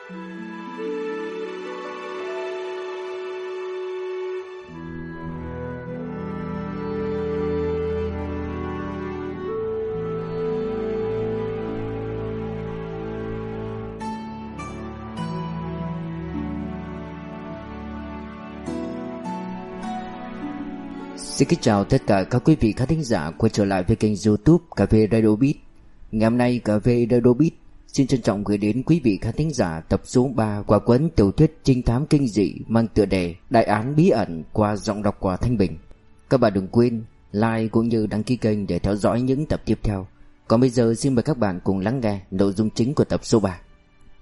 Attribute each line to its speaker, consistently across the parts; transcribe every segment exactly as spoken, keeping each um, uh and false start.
Speaker 1: Xin kính chào tất cả các quý vị khán thính giả quay trở lại với kênh YouTube Cà phê Radio Beat. Ngày hôm nay Cà phê Radio Beat xin trân trọng gửi đến quý vị khán thính giả tập số ba của cuốn tiểu thuyết trinh thám kinh dị mang tựa đề Đại án bí ẩn qua giọng đọc của Thanh Bình. Các bạn đừng quên like cũng như đăng ký kênh để theo dõi những tập tiếp theo. Còn bây giờ xin mời các bạn cùng lắng nghe nội dung chính của tập số ba.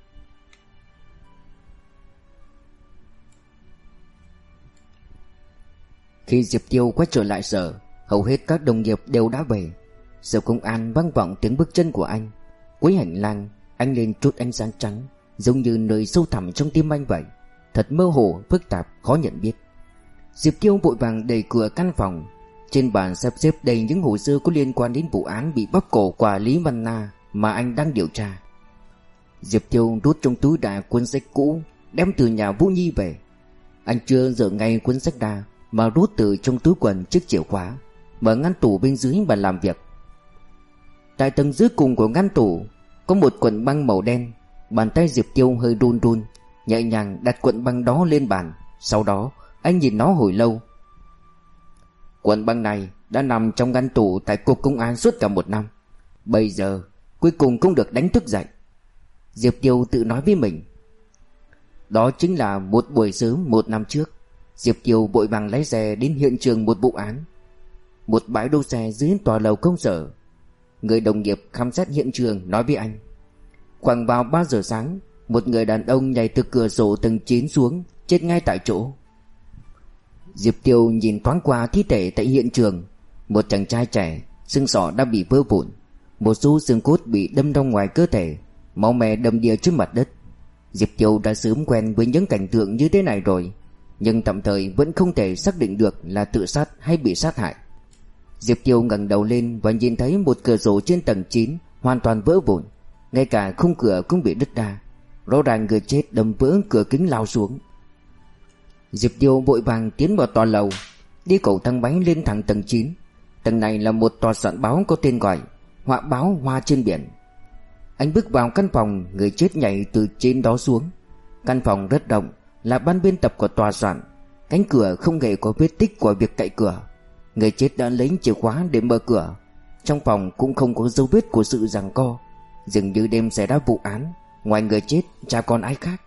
Speaker 1: Khi Diệp Tiêu quay trở lại sở, hầu hết các đồng nghiệp đều đã về. Sở công an vang vọng tiếng bước chân của anh. Cuối hành lang, anh lên chút ánh sáng trắng, giống như nơi sâu thẳm trong tim anh vậy. Thật mơ hồ, phức tạp, khó nhận biết. Diệp Tiêu vội vàng đẩy cửa căn phòng. Trên bàn sắp xếp đầy những hồ sơ có liên quan đến vụ án bị bóp cổ của Lý Văn Na mà anh đang điều tra. Diệp Tiêu rút trong túi ra cuốn sách cũ đem từ nhà Vũ Nhi về. Anh chưa dở ngay cuốn sách ra mà rút từ trong túi quần chiếc chìa khóa, mở ngăn tủ bên dưới bàn làm việc. Tại tầng dưới cùng của ngăn tủ có một cuộn băng màu đen. Bàn tay Diệp Tiêu hơi run run, nhẹ nhàng đặt cuộn băng đó lên bàn. Sau đó anh nhìn nó hồi lâu. Cuộn băng này đã nằm trong ngăn tủ tại cục công an suốt cả một năm. Bây giờ cuối cùng cũng được đánh thức dậy. Diệp Tiêu tự nói với mình. Đó chính là một buổi sớm một năm trước, Diệp Tiêu vội vàng lái xe đến hiện trường một vụ án. Một bãi đỗ xe dưới tòa lầu công sở. Người đồng nghiệp khám xét hiện trường nói với anh, khoảng vào ba giờ sáng, một người đàn ông nhảy từ cửa sổ tầng chín xuống, chết ngay tại chỗ. Diệp Tiêu nhìn thoáng qua thi thể tại hiện trường. Một chàng trai trẻ, xương sọ đã bị vỡ vụn, một số xương cốt bị đâm ra ngoài cơ thể, máu me đầm đìa trên mặt đất. Diệp Tiêu đã sớm quen với những cảnh tượng như thế này rồi, nhưng tạm thời vẫn không thể xác định được là tự sát hay bị sát hại. Diệp Tiêu ngẩng đầu lên và nhìn thấy một cửa sổ trên tầng chín hoàn toàn vỡ vụn, ngay cả khung cửa cũng bị đứt ra. Rõ ràng người chết đâm vỡ cửa kính lao xuống. Diệp Tiêu vội vàng tiến vào tòa lầu, đi cầu thang máy lên thẳng tầng chín. Tầng này là một tòa soạn báo có tên gọi Họa báo Hoa trên biển. Anh bước vào căn phòng người chết nhảy từ trên đó xuống. Căn phòng rất rộng, là ban biên tập của tòa soạn. Cánh cửa không hề có vết tích của việc cạy cửa. Người chết đã lấy chìa khóa để mở cửa. Trong phòng cũng không có dấu vết của sự giằng co. Dường như đêm xảy ra vụ án, ngoài người chết chả còn ai khác.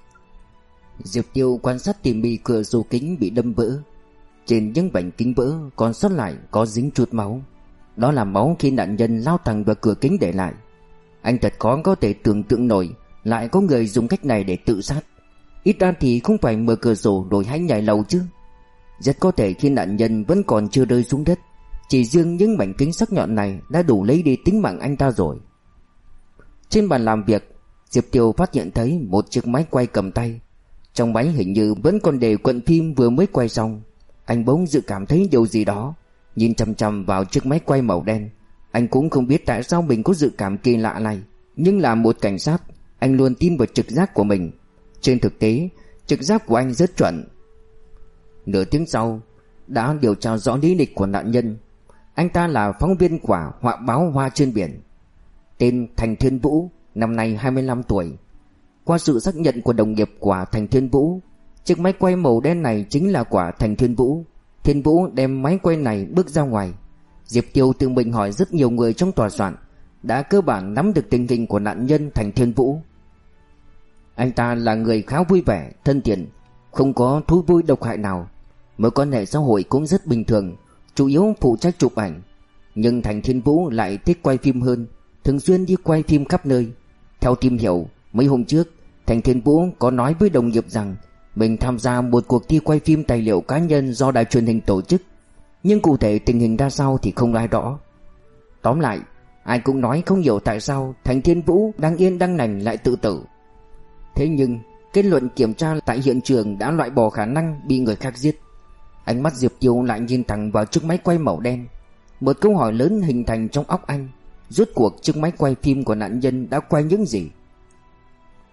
Speaker 1: Diệp Tiêu quan sát tỉ mỉ cửa sổ kính bị đâm vỡ. Trên những mảnh kính vỡ còn sót lại có dính chút máu. Đó là máu khi nạn nhân lao thẳng vào cửa kính để lại. Anh thật khó có thể tưởng tượng nổi lại có người dùng cách này để tự sát. Ít ra thì không phải mở cửa sổ rồi hãy nhảy lầu chứ. Rất có thể khi nạn nhân vẫn còn chưa rơi xuống đất, chỉ riêng những mảnh kính sắc nhọn này đã đủ lấy đi tính mạng anh ta rồi. Trên bàn làm việc, Diệp Tiêu phát hiện thấy một chiếc máy quay cầm tay. Trong máy hình như vẫn còn để cuộn phim vừa mới quay xong. Anh bỗng dự cảm thấy điều gì đó. Nhìn chằm chằm vào chiếc máy quay màu đen. Anh cũng không biết tại sao mình có dự cảm kỳ lạ này, nhưng là một cảnh sát, anh luôn tin vào trực giác của mình. Trên thực tế, trực giác của anh rất chuẩn. Nửa tiếng sau, đã điều tra rõ lý lịch của nạn nhân. Anh ta là phóng viên của Họa báo Hoa trên biển, tên Thành Thiên Vũ, năm nay hai mươi lăm tuổi. Qua sự xác nhận của đồng nghiệp của Thành Thiên Vũ, chiếc máy quay màu đen này chính là của Thành Thiên Vũ. Thiên Vũ đem máy quay này bước ra ngoài. Diệp Tiêu tự mình hỏi rất nhiều người trong tòa soạn, đã cơ bản nắm được tình hình của nạn nhân Thành Thiên Vũ. Anh ta là người khá vui vẻ, thân thiện, không có thú vui độc hại nào. Mối quan hệ xã hội cũng rất bình thường, chủ yếu phụ trách chụp ảnh. Nhưng Thành Thiên Vũ lại thích quay phim hơn, thường xuyên đi quay phim khắp nơi. Theo tìm hiểu, mấy hôm trước, Thành Thiên Vũ có nói với đồng nghiệp rằng mình tham gia một cuộc thi quay phim tài liệu cá nhân do đài truyền hình tổ chức, nhưng cụ thể tình hình ra sao thì không ai rõ. Tóm lại, ai cũng nói không hiểu tại sao Thành Thiên Vũ đang yên đang lành lại tự tử. Thế nhưng kết luận kiểm tra tại hiện trường đã loại bỏ khả năng bị người khác giết. Ánh mắt Diệp Tiêu lại nhìn thẳng vào chiếc máy quay màu đen. Một câu hỏi lớn hình thành trong óc anh: rốt cuộc chiếc máy quay phim của nạn nhân đã quay những gì?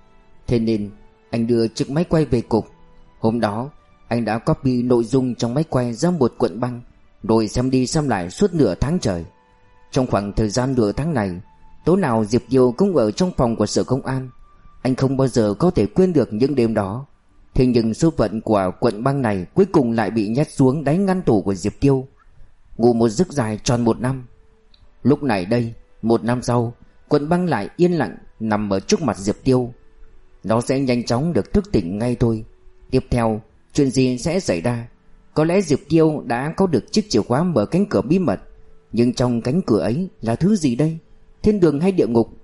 Speaker 1: Thế nên anh đưa chiếc máy quay về cục. Hôm đó anh đã copy nội dung trong máy quay ra một cuộn băng, rồi xem đi xem lại suốt nửa tháng trời. Trong khoảng thời gian nửa tháng này, tối nào Diệp Diêu cũng ở trong phòng của sở công an. Anh không bao giờ có thể quên được những đêm đó. Thế nhưng số phận của cuộn băng này cuối cùng lại bị nhét xuống đáy ngăn tủ của Diệp Tiêu. Ngủ một giấc dài tròn một năm. Lúc này đây, một năm sau, cuộn băng lại yên lặng nằm ở trước mặt Diệp Tiêu. Nó sẽ nhanh chóng được thức tỉnh ngay thôi. Tiếp theo, chuyện gì sẽ xảy ra? Có lẽ Diệp Tiêu đã có được chiếc chìa khóa mở cánh cửa bí mật. Nhưng trong cánh cửa ấy là thứ gì đây? Thiên đường hay địa ngục?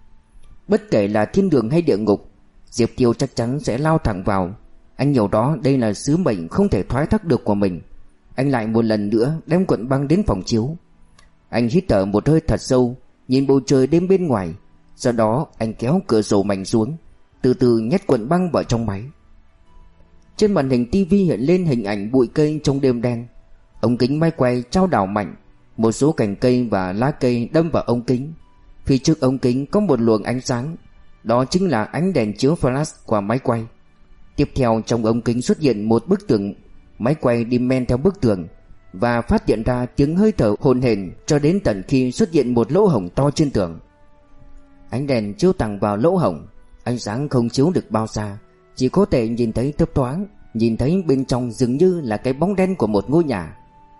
Speaker 1: Bất kể là thiên đường hay địa ngục, Diệp Tiêu chắc chắn sẽ lao thẳng vào. Anh hiểu đó đây là sứ mệnh không thể thoái thác được của mình. Anh lại một lần nữa đem cuộn băng đến phòng chiếu. Anh hít thở một hơi thật sâu, nhìn bầu trời đêm bên ngoài. Sau đó anh kéo cửa sổ mảnh xuống, từ từ nhét cuộn băng vào trong máy. Trên màn hình tivi hiện lên hình ảnh bụi cây trong đêm đen. Ống kính máy quay trao đảo mạnh, một số cành cây và lá cây đâm vào ống kính. Phía trước ống kính có một luồng ánh sáng, đó chính là ánh đèn chiếu flash của máy quay. Tiếp theo trong ống kính xuất hiện một bức tường. Máy quay đi men theo bức tường và phát hiện ra tiếng hơi thở hồn hển cho đến tận khi xuất hiện một lỗ hổng to trên tường. Ánh đèn chiếu thẳng vào lỗ hổng, ánh sáng không chiếu được bao xa, chỉ có thể nhìn thấy thấp thoáng, nhìn thấy bên trong dường như là cái bóng đen của một ngôi nhà.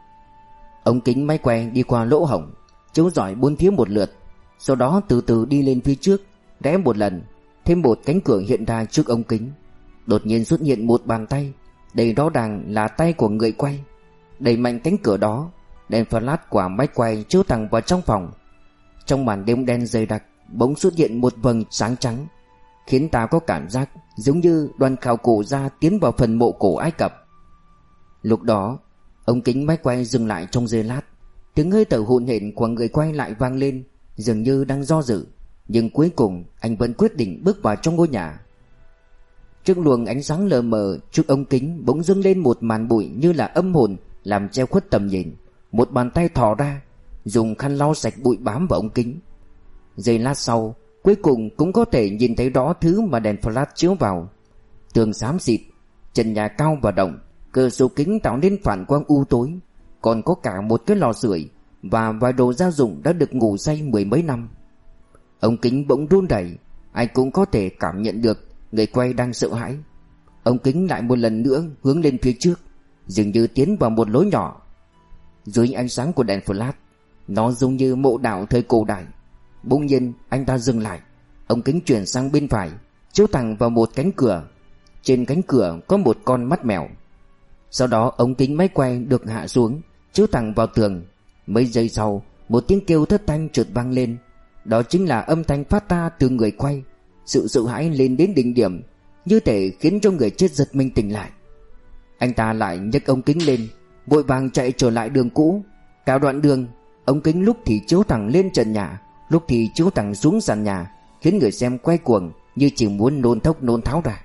Speaker 1: Ống kính máy quay đi qua lỗ hổng, chiếu rọi bốn phía một lượt, sau đó từ từ đi lên phía trước, rẽ một lần, thêm một cánh cửa hiện ra trước ống kính. Đột nhiên xuất hiện một bàn tay, đây rõ ràng là tay của người quay. Đẩy mạnh cánh cửa đó, đèn flash của máy quay chiếu thẳng vào trong phòng. Trong màn đêm đen dày đặc, bỗng xuất hiện một vầng sáng trắng, khiến ta có cảm giác giống như đoàn khảo cổ gia tiến vào phần mộ cổ Ai Cập. Lúc đó, ống kính máy quay dừng lại trong giây lát, tiếng hơi thở hổn hển của người quay lại vang lên, dường như đang do dự, nhưng cuối cùng anh vẫn quyết định bước vào trong ngôi nhà. Trước luồng ánh sáng lờ mờ trước ống kính bỗng dâng lên một màn bụi như là âm hồn làm che khuất tầm nhìn. Một bàn tay thò ra, dùng khăn lau sạch bụi bám vào ống kính. Giây lát sau, cuối cùng cũng có thể nhìn thấy rõ thứ mà đèn flash chiếu vào. Tường xám xịt, trần nhà cao và rộng, cửa sổ kính tạo nên phản quang u tối, còn có cả một cái lò sưởi và vài đồ gia dụng đã được ngủ say mười mấy năm. Ống kính bỗng run rẩy, ai cũng có thể cảm nhận được người quay đang sợ hãi. Ống kính lại một lần nữa hướng lên phía trước, dường như tiến vào một lối nhỏ. Dưới ánh sáng của đèn flash, nó giống như mộ đạo thời cổ đại. Bỗng nhiên anh ta dừng lại, ống kính chuyển sang bên phải, chiếu thẳng vào một cánh cửa. Trên cánh cửa có một con mắt mèo. Sau đó ống kính máy quay được hạ xuống, chiếu thẳng vào tường. Mấy giây sau, một tiếng kêu thất thanh chợt vang lên. Đó chính là âm thanh phát ra từ người quay. Sự sợ hãi lên đến đỉnh điểm, như thể khiến cho người chết giật mình tỉnh lại. Anh ta lại nhấc ống kính lên, vội vàng chạy trở lại đường cũ. Cả đoạn đường, ống kính lúc thì chiếu thẳng lên trần nhà, lúc thì chiếu thẳng xuống sàn nhà, khiến người xem quay cuồng như chỉ muốn nôn thốc nôn tháo ra.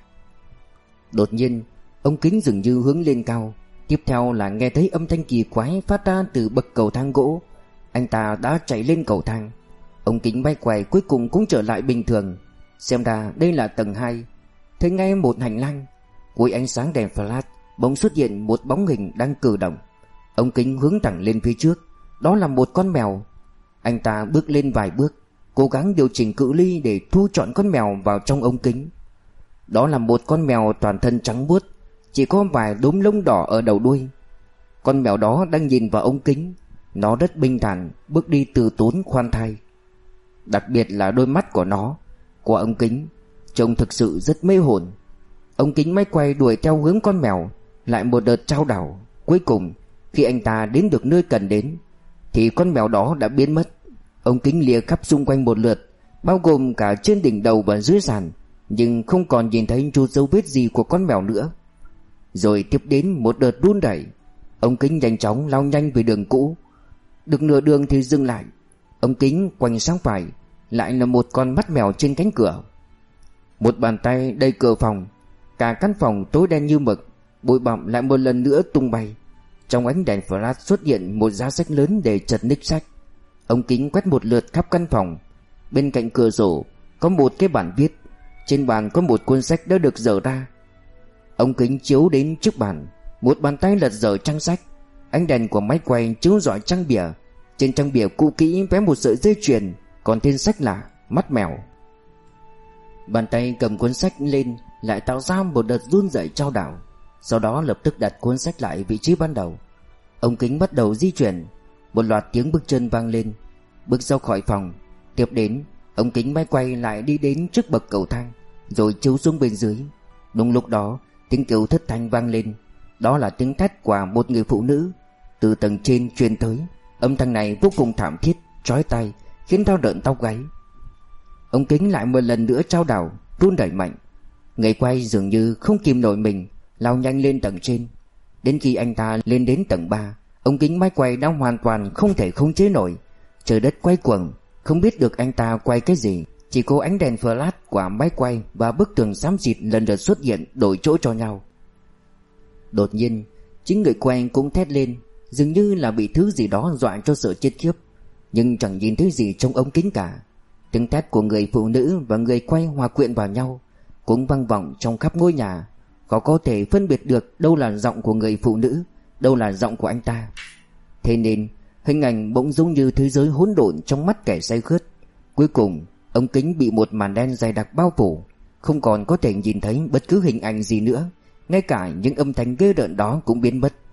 Speaker 1: Đột nhiên, ống kính dường như hướng lên cao. Tiếp theo là nghe thấy âm thanh kỳ quái phát ra từ bậc cầu thang gỗ. Anh ta đã chạy lên cầu thang. Ống kính máy quay cuối cùng cũng trở lại bình thường. Xem ra đây là tầng hai. Thấy ngay một hành lang, cuối ánh sáng đèn flash bỗng xuất hiện một bóng hình đang cử động. Ống kính hướng thẳng lên phía trước, đó là một con mèo. Anh ta bước lên vài bước, cố gắng điều chỉnh cự ly để thu trọn con mèo vào trong ống kính. Đó là một con mèo toàn thân trắng buốt, chỉ có vài đốm lông đỏ ở đầu đuôi. Con mèo đó đang nhìn vào ống kính. Nó rất bình thản, bước đi từ tốn khoan thai. Đặc biệt là đôi mắt của nó, qua ống kính, trông thực sự rất mê hồn. Ống kính máy quay đuổi theo hướng con mèo, lại một đợt trao đảo. Cuối cùng, khi anh ta đến được nơi cần đến, thì con mèo đó đã biến mất. Ống kính lìa khắp xung quanh một lượt, bao gồm cả trên đỉnh đầu và dưới sàn, nhưng không còn nhìn thấy chút dấu vết gì của con mèo nữa. Rồi tiếp đến một đợt run rẩy. Ống kính nhanh chóng lao nhanh về đường cũ. Được nửa đường thì dừng lại. Ống kính quanh sang phải, lại là một con mắt mèo trên cánh cửa. Một bàn tay đẩy cửa phòng. Cả căn phòng tối đen như mực, bụi bặm lại một lần nữa tung bay. Trong ánh đèn flash xuất hiện một giá sách lớn để chật ních sách. Ống kính quét một lượt khắp căn phòng. Bên cạnh cửa sổ có một cái bản viết. Trên bàn có một cuốn sách đã được dở ra. Ống kính chiếu đến trước bàn, một bàn tay lật dở trang sách. Ánh đèn của máy quay chiếu rọi trang bìa. Trên trang bìa cũ kỹ vẽ một sợi dây chuyền, còn tên sách là Mắt Mèo. Bàn tay cầm cuốn sách lên lại tạo ra một đợt run rẩy trao đảo, sau đó lập tức đặt cuốn sách lại vị trí ban đầu. Ống kính bắt đầu di chuyển, một loạt tiếng bước chân vang lên. Bước ra khỏi phòng, tiếp đến ống kính máy quay lại đi đến trước bậc cầu thang, rồi chiếu xuống bên dưới. Đúng lúc đó, tiếng kêu thất thanh vang lên. Đó là tiếng thét của một người phụ nữ từ tầng trên truyền tới. Âm thanh này vô cùng thảm thiết, chói tai, khiến tao rợn tóc gáy. Ống kính lại một lần nữa trao đảo, run đẩy mạnh. Người quay dường như không kìm nổi mình, lao nhanh lên tầng trên. Đến khi anh ta lên đến tầng ba, ống kính máy quay đã hoàn toàn không thể khống chế nổi. Trời đất quay cuồng, không biết được anh ta quay cái gì. Chỉ có ánh đèn flash của máy quay và bức tường xám xịt lần lượt xuất hiện đổi chỗ cho nhau. Đột nhiên, chính người quay cũng thét lên, dường như là bị thứ gì đó dọa cho sợ chết khiếp, nhưng chẳng nhìn thấy gì trong ống kính cả. Tiếng thét của người phụ nữ và người quay hòa quyện vào nhau, cũng vang vọng trong khắp ngôi nhà. Khó có thể phân biệt được đâu là giọng của người phụ nữ, đâu là giọng của anh ta. Thế nên hình ảnh bỗng giống như thế giới hỗn độn trong mắt kẻ say khướt. Cuối cùng ống kính bị một màn đen dày đặc bao phủ, không còn có thể nhìn thấy bất cứ hình ảnh gì nữa. Ngay cả những âm thanh ghê rợn đó cũng biến mất.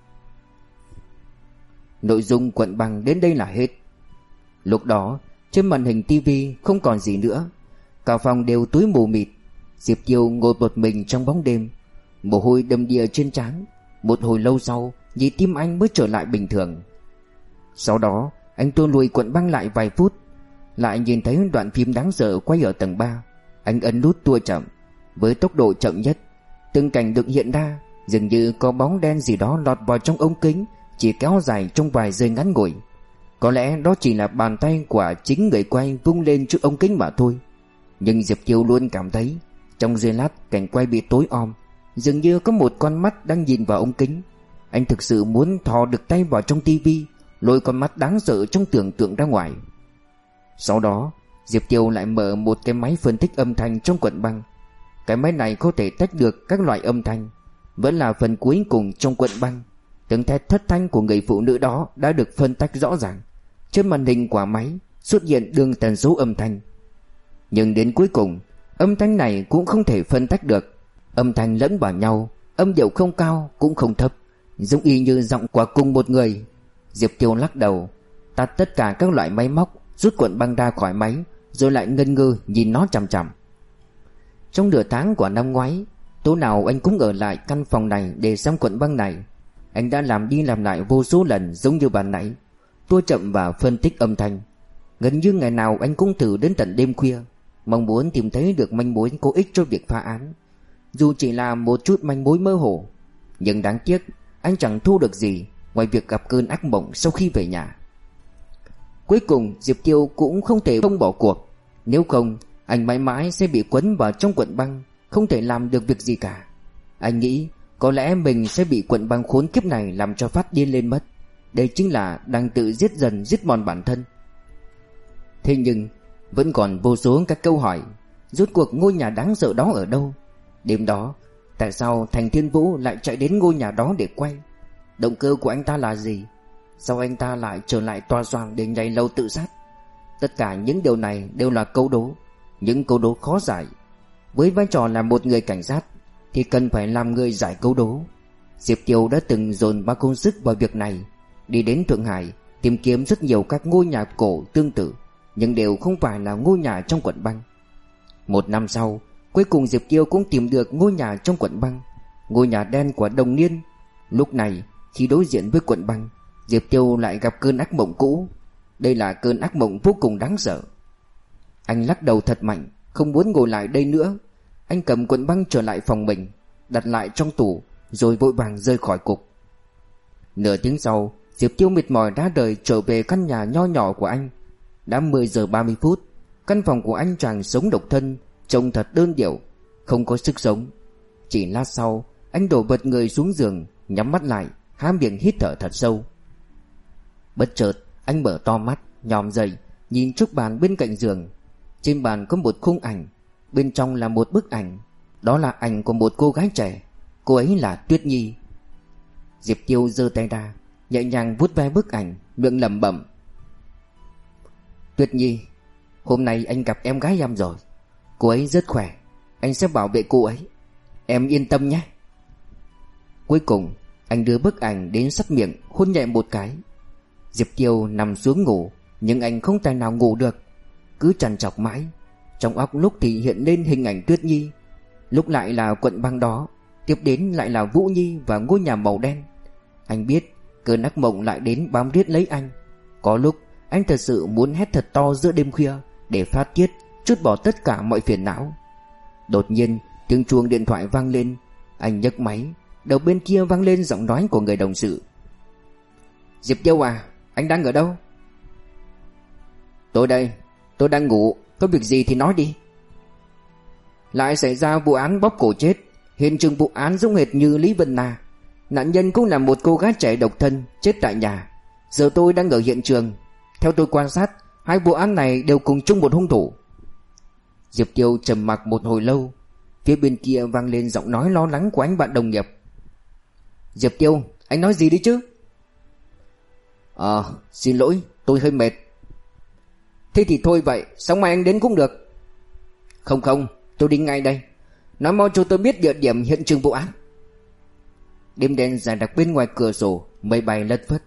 Speaker 1: Nội dung cuộn băng đến đây là hết. Lúc đó trên màn hình tivi không còn gì nữa. Cả phòng đều tối mù mịt. Diệp Tiêu ngồi một mình trong bóng đêm, mồ hôi đầm đìa trên trán. Một hồi lâu sau, nhịp tim anh mới trở lại bình thường. Sau đó anh tua lùi cuộn băng lại vài phút, lại nhìn thấy đoạn phim đáng sợ quay ở tầng ba. Anh ấn nút tua chậm, với tốc độ chậm nhất. Từng cảnh được hiện ra, dường như có bóng đen gì đó lọt vào trong ống kính, chỉ kéo dài trong vài giây ngắn ngủi. Có lẽ đó chỉ là bàn tay của chính người quay vung lên trước ống kính mà thôi. Nhưng Diệp Kiều luôn cảm thấy trong giây lát cảnh quay bị tối om, dường như có một con mắt đang nhìn vào ống kính. Anh thực sự muốn thò được tay vào trong tivi, lôi con mắt đáng sợ trong tưởng tượng ra ngoài. Sau đó Diệp Kiều lại mở một cái máy phân tích âm thanh trong cuộn băng. Cái máy này có thể tách được các loại âm thanh. Vẫn là phần cuối cùng trong cuộn băng, tiếng thét thất thanh của người phụ nữ đó đã được phân tách rõ ràng. Trên màn hình của máy xuất hiện đường tần số âm thanh. Nhưng đến cuối cùng, âm thanh này cũng không thể phân tách được. Âm thanh lẫn vào nhau, âm điệu không cao cũng không thấp, giống y như giọng của cùng một người. Diệp Kiều lắc đầu, tắt tất cả các loại máy móc, rút cuộn băng ra khỏi máy, rồi lại ngân ngơ nhìn nó chằm chằm. Trong nửa tháng của năm ngoái, tối nào anh cũng ở lại căn phòng này để xem cuộn băng này. Anh đã làm đi làm lại vô số lần giống như ban nãy, tua chậm và phân tích âm thanh. Gần như ngày nào anh cũng thử đến tận đêm khuya, mong muốn tìm thấy được manh mối có ích cho việc phá án, dù chỉ là một chút manh mối mơ hồ. Nhưng đáng tiếc, anh chẳng thu được gì ngoài việc gặp cơn ác mộng sau khi về nhà. Cuối cùng Diệp Kiều cũng không thể không bỏ cuộc. Nếu không, anh mãi mãi sẽ bị quấn vào trong cuộn băng, không thể làm được việc gì cả. Anh nghĩ có lẽ mình sẽ bị cuộn băng khốn kiếp này làm cho phát điên lên mất. Đây chính là đang tự giết dần giết mòn bản thân. Thế nhưng vẫn còn vô số các câu hỏi. Rốt cuộc ngôi nhà đáng sợ đó ở đâu? Đêm đó tại sao Thành Thiên Vũ lại chạy đến ngôi nhà đó để quay? Động cơ của anh ta là gì? Sao anh ta lại trở lại tòa soạn để nhảy lầu tự sát? Tất cả những điều này đều là câu đố, những câu đố khó giải. Với vai trò là một người cảnh sát thì cần phải làm người giải câu đố. Diệp Kiều đã từng dồn bao công sức vào việc này, đi đến Thượng Hải tìm kiếm rất nhiều các ngôi nhà cổ tương tự, nhưng đều không phải là ngôi nhà trong cuộn băng. Một năm sau, cuối cùng Diệp Kiều cũng tìm được ngôi nhà trong cuộn băng, ngôi nhà đen của Đồng Niên. Lúc này, khi đối diện với cuộn băng, Diệp Kiều lại gặp cơn ác mộng cũ. Đây là cơn ác mộng vô cùng đáng sợ. Anh lắc đầu thật mạnh, không muốn ngồi lại đây nữa. Anh cầm cuộn băng trở lại phòng mình, đặt lại trong tủ, rồi vội vàng rời khỏi cục. Nửa tiếng sau, Diệp Kiều mệt mỏi đã rời trở về căn nhà nho nhỏ của anh. Đã mười giờ ba mươi phút, căn phòng của anh chàng sống độc thân, trông thật đơn điệu, không có sức sống. Chỉ lát sau, anh đổ bật người xuống giường, nhắm mắt lại, há miệng hít thở thật sâu. Bất chợt, anh mở to mắt, nhòm dậy, nhìn chiếc bàn bên cạnh giường. Trên bàn có một khung ảnh, Bên trong là một bức ảnh. Đó là ảnh của một cô gái trẻ. Cô ấy là Tuyết Nhi. Diệp Tiêu giơ tay ra, nhẹ nhàng vuốt ve bức ảnh, miệng lẩm bẩm: Tuyết Nhi, hôm nay anh gặp em gái em rồi. Cô ấy rất khỏe, anh sẽ bảo vệ cô ấy. Em yên tâm nhé. Cuối cùng anh đưa bức ảnh đến sát miệng, hôn nhẹ một cái. Diệp Tiêu nằm xuống ngủ, nhưng anh không tài nào ngủ được. Cứ trằn trọc mãi. Trong óc lúc thì hiện lên hình ảnh Tuyết Nhi, lúc lại là cuộn băng đó, tiếp đến lại là Vũ Nhi và ngôi nhà màu đen. Anh biết cơn ác mộng lại đến bám riết lấy anh. Có lúc anh thật sự muốn hét thật to giữa đêm khuya để phát tiết, trút bỏ tất cả mọi phiền não. Đột nhiên tiếng chuông điện thoại vang lên. Anh nhấc máy. Đầu bên kia vang lên giọng nói của người đồng sự: Diệp Tiêu à, anh đang ở đâu? Tôi đây, tôi đang ngủ. Có việc gì thì nói đi. Lại xảy ra vụ án bóp cổ chết. Hiện trường vụ án giống hệt như Lý Vân Na. Nạn nhân cũng là một cô gái trẻ độc thân, chết tại nhà. Giờ tôi đang ở hiện trường. Theo tôi quan sát, hai vụ án này đều cùng chung một hung thủ. Diệp Tiêu trầm mặc một hồi lâu. Phía bên kia vang lên giọng nói lo lắng của anh bạn đồng nghiệp: Diệp Tiêu, anh nói gì đi chứ? Ờ, à, xin lỗi, tôi hơi mệt. Thế thì thôi vậy, sáng mai anh đến cũng được. Không không, tôi đi ngay đây. Nói mau cho tôi biết địa điểm hiện trường vụ án. Đêm đen dày đặc bên ngoài cửa sổ, mây bay lất phất.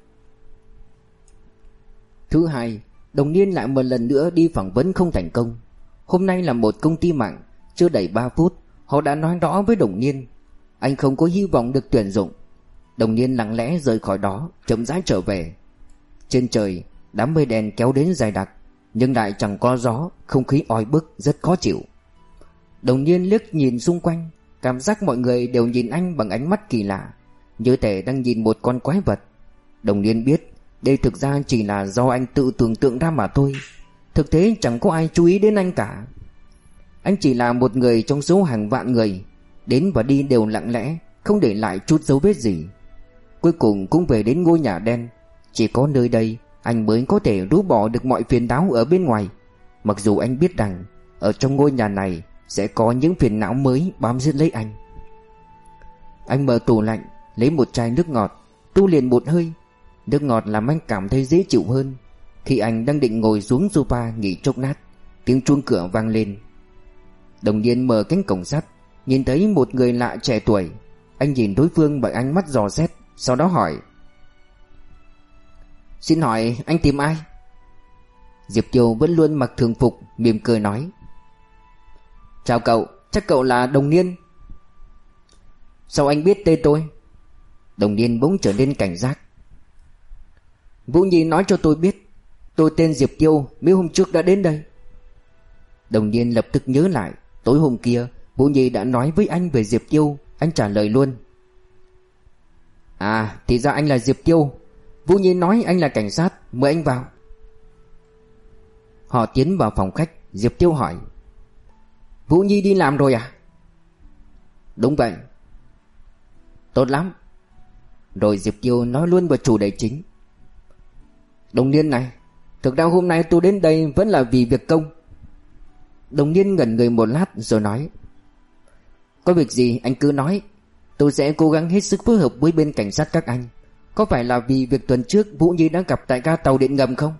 Speaker 1: Thứ hai, Đồng Niên lại một lần nữa đi phỏng vấn không thành công. Hôm nay là một công ty mạng. Chưa đầy ba phút, họ đã nói rõ với Đồng Niên anh không có hy vọng được tuyển dụng. Đồng Niên lặng lẽ rời khỏi đó, chậm rãi trở về. Trên trời, đám mây đen kéo đến dày đặc, nhưng lại chẳng có gió, không khí oi bức rất khó chịu. Đồng Niên liếc nhìn xung quanh, cảm giác mọi người đều nhìn anh bằng ánh mắt kỳ lạ, như thể đang nhìn một con quái vật. Đồng Niên biết đây thực ra chỉ là do anh tự tưởng tượng ra mà thôi. Thực tế chẳng có ai chú ý đến anh cả. Anh chỉ là một người trong số hàng vạn người, đến và đi đều lặng lẽ, không để lại chút dấu vết gì. Cuối cùng cũng về đến ngôi nhà đen. Chỉ có nơi đây anh mới có thể rũ bỏ được mọi phiền não ở bên ngoài. Mặc dù anh biết rằng ở trong ngôi nhà này sẽ có những phiền não mới bám giết lấy anh. Anh mở tủ lạnh, lấy một chai nước ngọt, tu liền một hơi. Nước ngọt làm anh cảm thấy dễ chịu hơn. Khi anh đang định ngồi xuống sofa nghỉ chốc lát, tiếng chuông cửa vang lên. Đồng Niên mở cánh cổng sắt, nhìn thấy một người lạ trẻ tuổi. Anh nhìn đối phương bằng ánh mắt dò xét, sau đó hỏi: Xin hỏi anh tìm ai? Diệp Tiêu vẫn luôn mặc thường phục, mỉm cười nói: Chào cậu, chắc cậu là Đồng Niên. Sao anh biết tên tôi? Đồng Niên bỗng trở nên cảnh giác. Vũ Nhi nói cho tôi biết. Tôi tên Diệp Tiêu, mấy hôm trước đã đến đây. Đồng Niên lập tức nhớ lại, tối hôm kia Vũ Nhi đã nói với anh về Diệp Tiêu. Anh trả lời luôn: À, thì ra anh là Diệp Tiêu. Vũ Nhi nói anh là cảnh sát, mời anh vào. Họ tiến vào phòng khách. Diệp Tiêu hỏi: Vũ Nhi đi làm rồi à? Đúng vậy. Tốt lắm. Rồi Diệp Tiêu nói luôn vào chủ đề chính: Đồng Niên này, thực ra hôm nay tôi đến đây vẫn là vì việc công. Đồng Niên ngẩn người một lát rồi nói: Có việc gì anh cứ nói, tôi sẽ cố gắng hết sức phối hợp với bên cảnh sát các anh. Có phải là vì việc tuần trước Vũ Nhi đã gặp tại ga tàu điện ngầm không?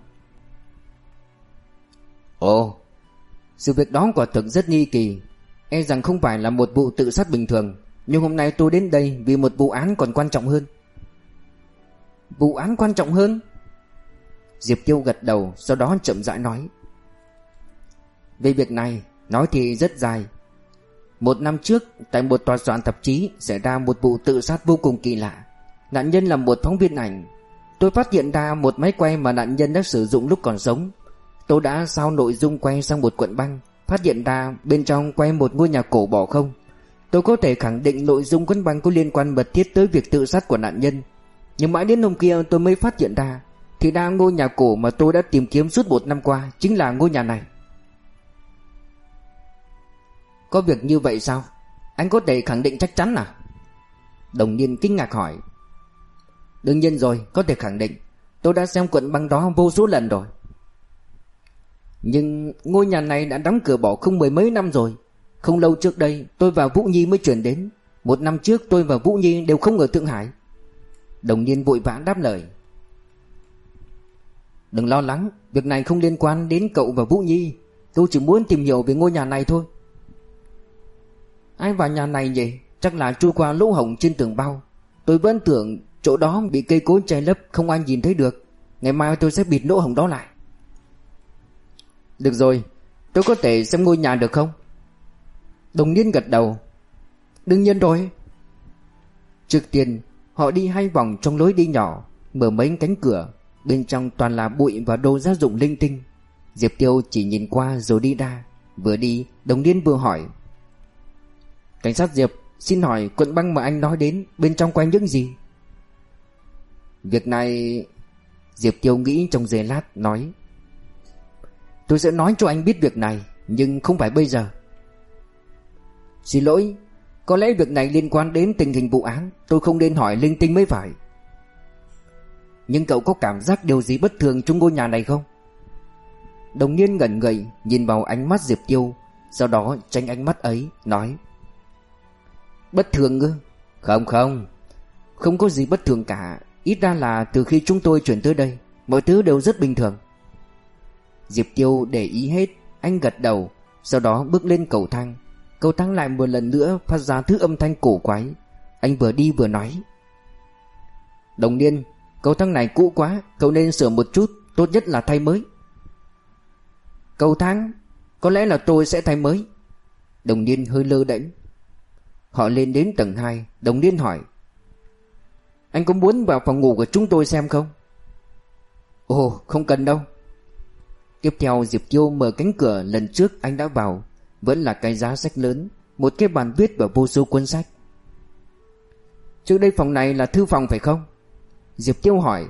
Speaker 1: Ồ, sự việc đó quả thực rất nghi kỳ. E rằng không phải là một vụ tự sát bình thường. Nhưng hôm nay tôi đến đây vì một vụ án còn quan trọng hơn. Vụ án quan trọng hơn? Diệp Tiêu gật đầu, sau đó chậm rãi nói: Về việc này, nói thì rất dài. Một năm trước, tại một tòa soạn tạp chí xảy ra một vụ tự sát vô cùng kỳ lạ. Nạn nhân là một phóng viên ảnh. Tôi phát hiện ra một máy quay mà nạn nhân đã sử dụng lúc còn sống. Tôi đã sao nội dung quay sang một cuộn băng, phát hiện ra bên trong quay một ngôi nhà cổ bỏ không. Tôi có thể khẳng định nội dung cuốn băng có liên quan mật thiết tới việc tự sát của nạn nhân. Nhưng mãi đến hôm kia tôi mới phát hiện ra, thì ra ngôi nhà cổ mà tôi đã tìm kiếm suốt một năm qua chính là ngôi nhà này. Có việc như vậy sao? Anh có thể khẳng định chắc chắn à? Đồng Niên kinh ngạc hỏi. Đương nhiên rồi, có thể khẳng định. Tôi đã xem cuộn băng đó vô số lần rồi. Nhưng ngôi nhà này đã đóng cửa bỏ không mười mấy năm rồi. Không lâu trước đây tôi và Vũ Nhi mới chuyển đến. Một năm trước tôi và Vũ Nhi đều không ở Thượng Hải. Đồng Niên vội vã đáp lời. Đừng lo lắng, việc này không liên quan đến cậu và Vũ Nhi. Tôi chỉ muốn tìm hiểu về ngôi nhà này thôi. Ai vào nhà này nhỉ? Chắc là chui qua lỗ hổng trên tường bao. Tôi vẫn tưởng chỗ đó bị cây cối che lấp, không ai nhìn thấy được. Ngày mai tôi sẽ bịt lỗ hổng đó lại. Được rồi, tôi có thể xem ngôi nhà được không? Đồng Niên gật đầu. Đương nhiên rồi. Trước tiên họ đi hai vòng trong lối đi nhỏ, mở mấy cánh cửa. Bên trong toàn là bụi và đồ gia dụng linh tinh. Diệp Tiêu chỉ nhìn qua rồi đi ra. Vừa đi, Đồng Niên vừa hỏi. Cảnh sát Diệp, xin hỏi quận băng mà anh nói đến bên trong quanh những gì? Việc này... Diệp Tiêu nghĩ trong giây lát nói. Tôi sẽ nói cho anh biết việc này, nhưng không phải bây giờ. Xin lỗi, có lẽ việc này liên quan đến tình hình vụ án, tôi không nên hỏi linh tinh mới phải. Nhưng cậu có cảm giác điều gì bất thường trong ngôi nhà này không? Đồng Niên ngẩn người nhìn vào ánh mắt Diệp Tiêu, sau đó tránh ánh mắt ấy, nói. Bất thường ư? Không không, không có gì bất thường cả. Ít ra là từ khi chúng tôi chuyển tới đây, mọi thứ đều rất bình thường. Diệp Tiêu để ý hết, anh gật đầu, sau đó bước lên cầu thang. Cầu thang lại một lần nữa phát ra thứ âm thanh cổ quái. Anh vừa đi vừa nói. Đồng Niên, cầu thang này cũ quá, cậu nên sửa một chút, tốt nhất là thay mới. Cầu thang? Có lẽ là tôi sẽ thay mới. Đồng Niên hơi lơ đễnh. Họ lên đến tầng hai, Đồng Niên hỏi. Anh có muốn vào phòng ngủ của chúng tôi xem không? Ồ, không cần đâu. Tiếp theo Diệp Tiêu mở cánh cửa lần trước anh đã vào. Vẫn là cái giá sách lớn, một cái bàn viết và vô số cuốn sách. Trước đây phòng này là thư phòng phải không? Diệp Tiêu hỏi.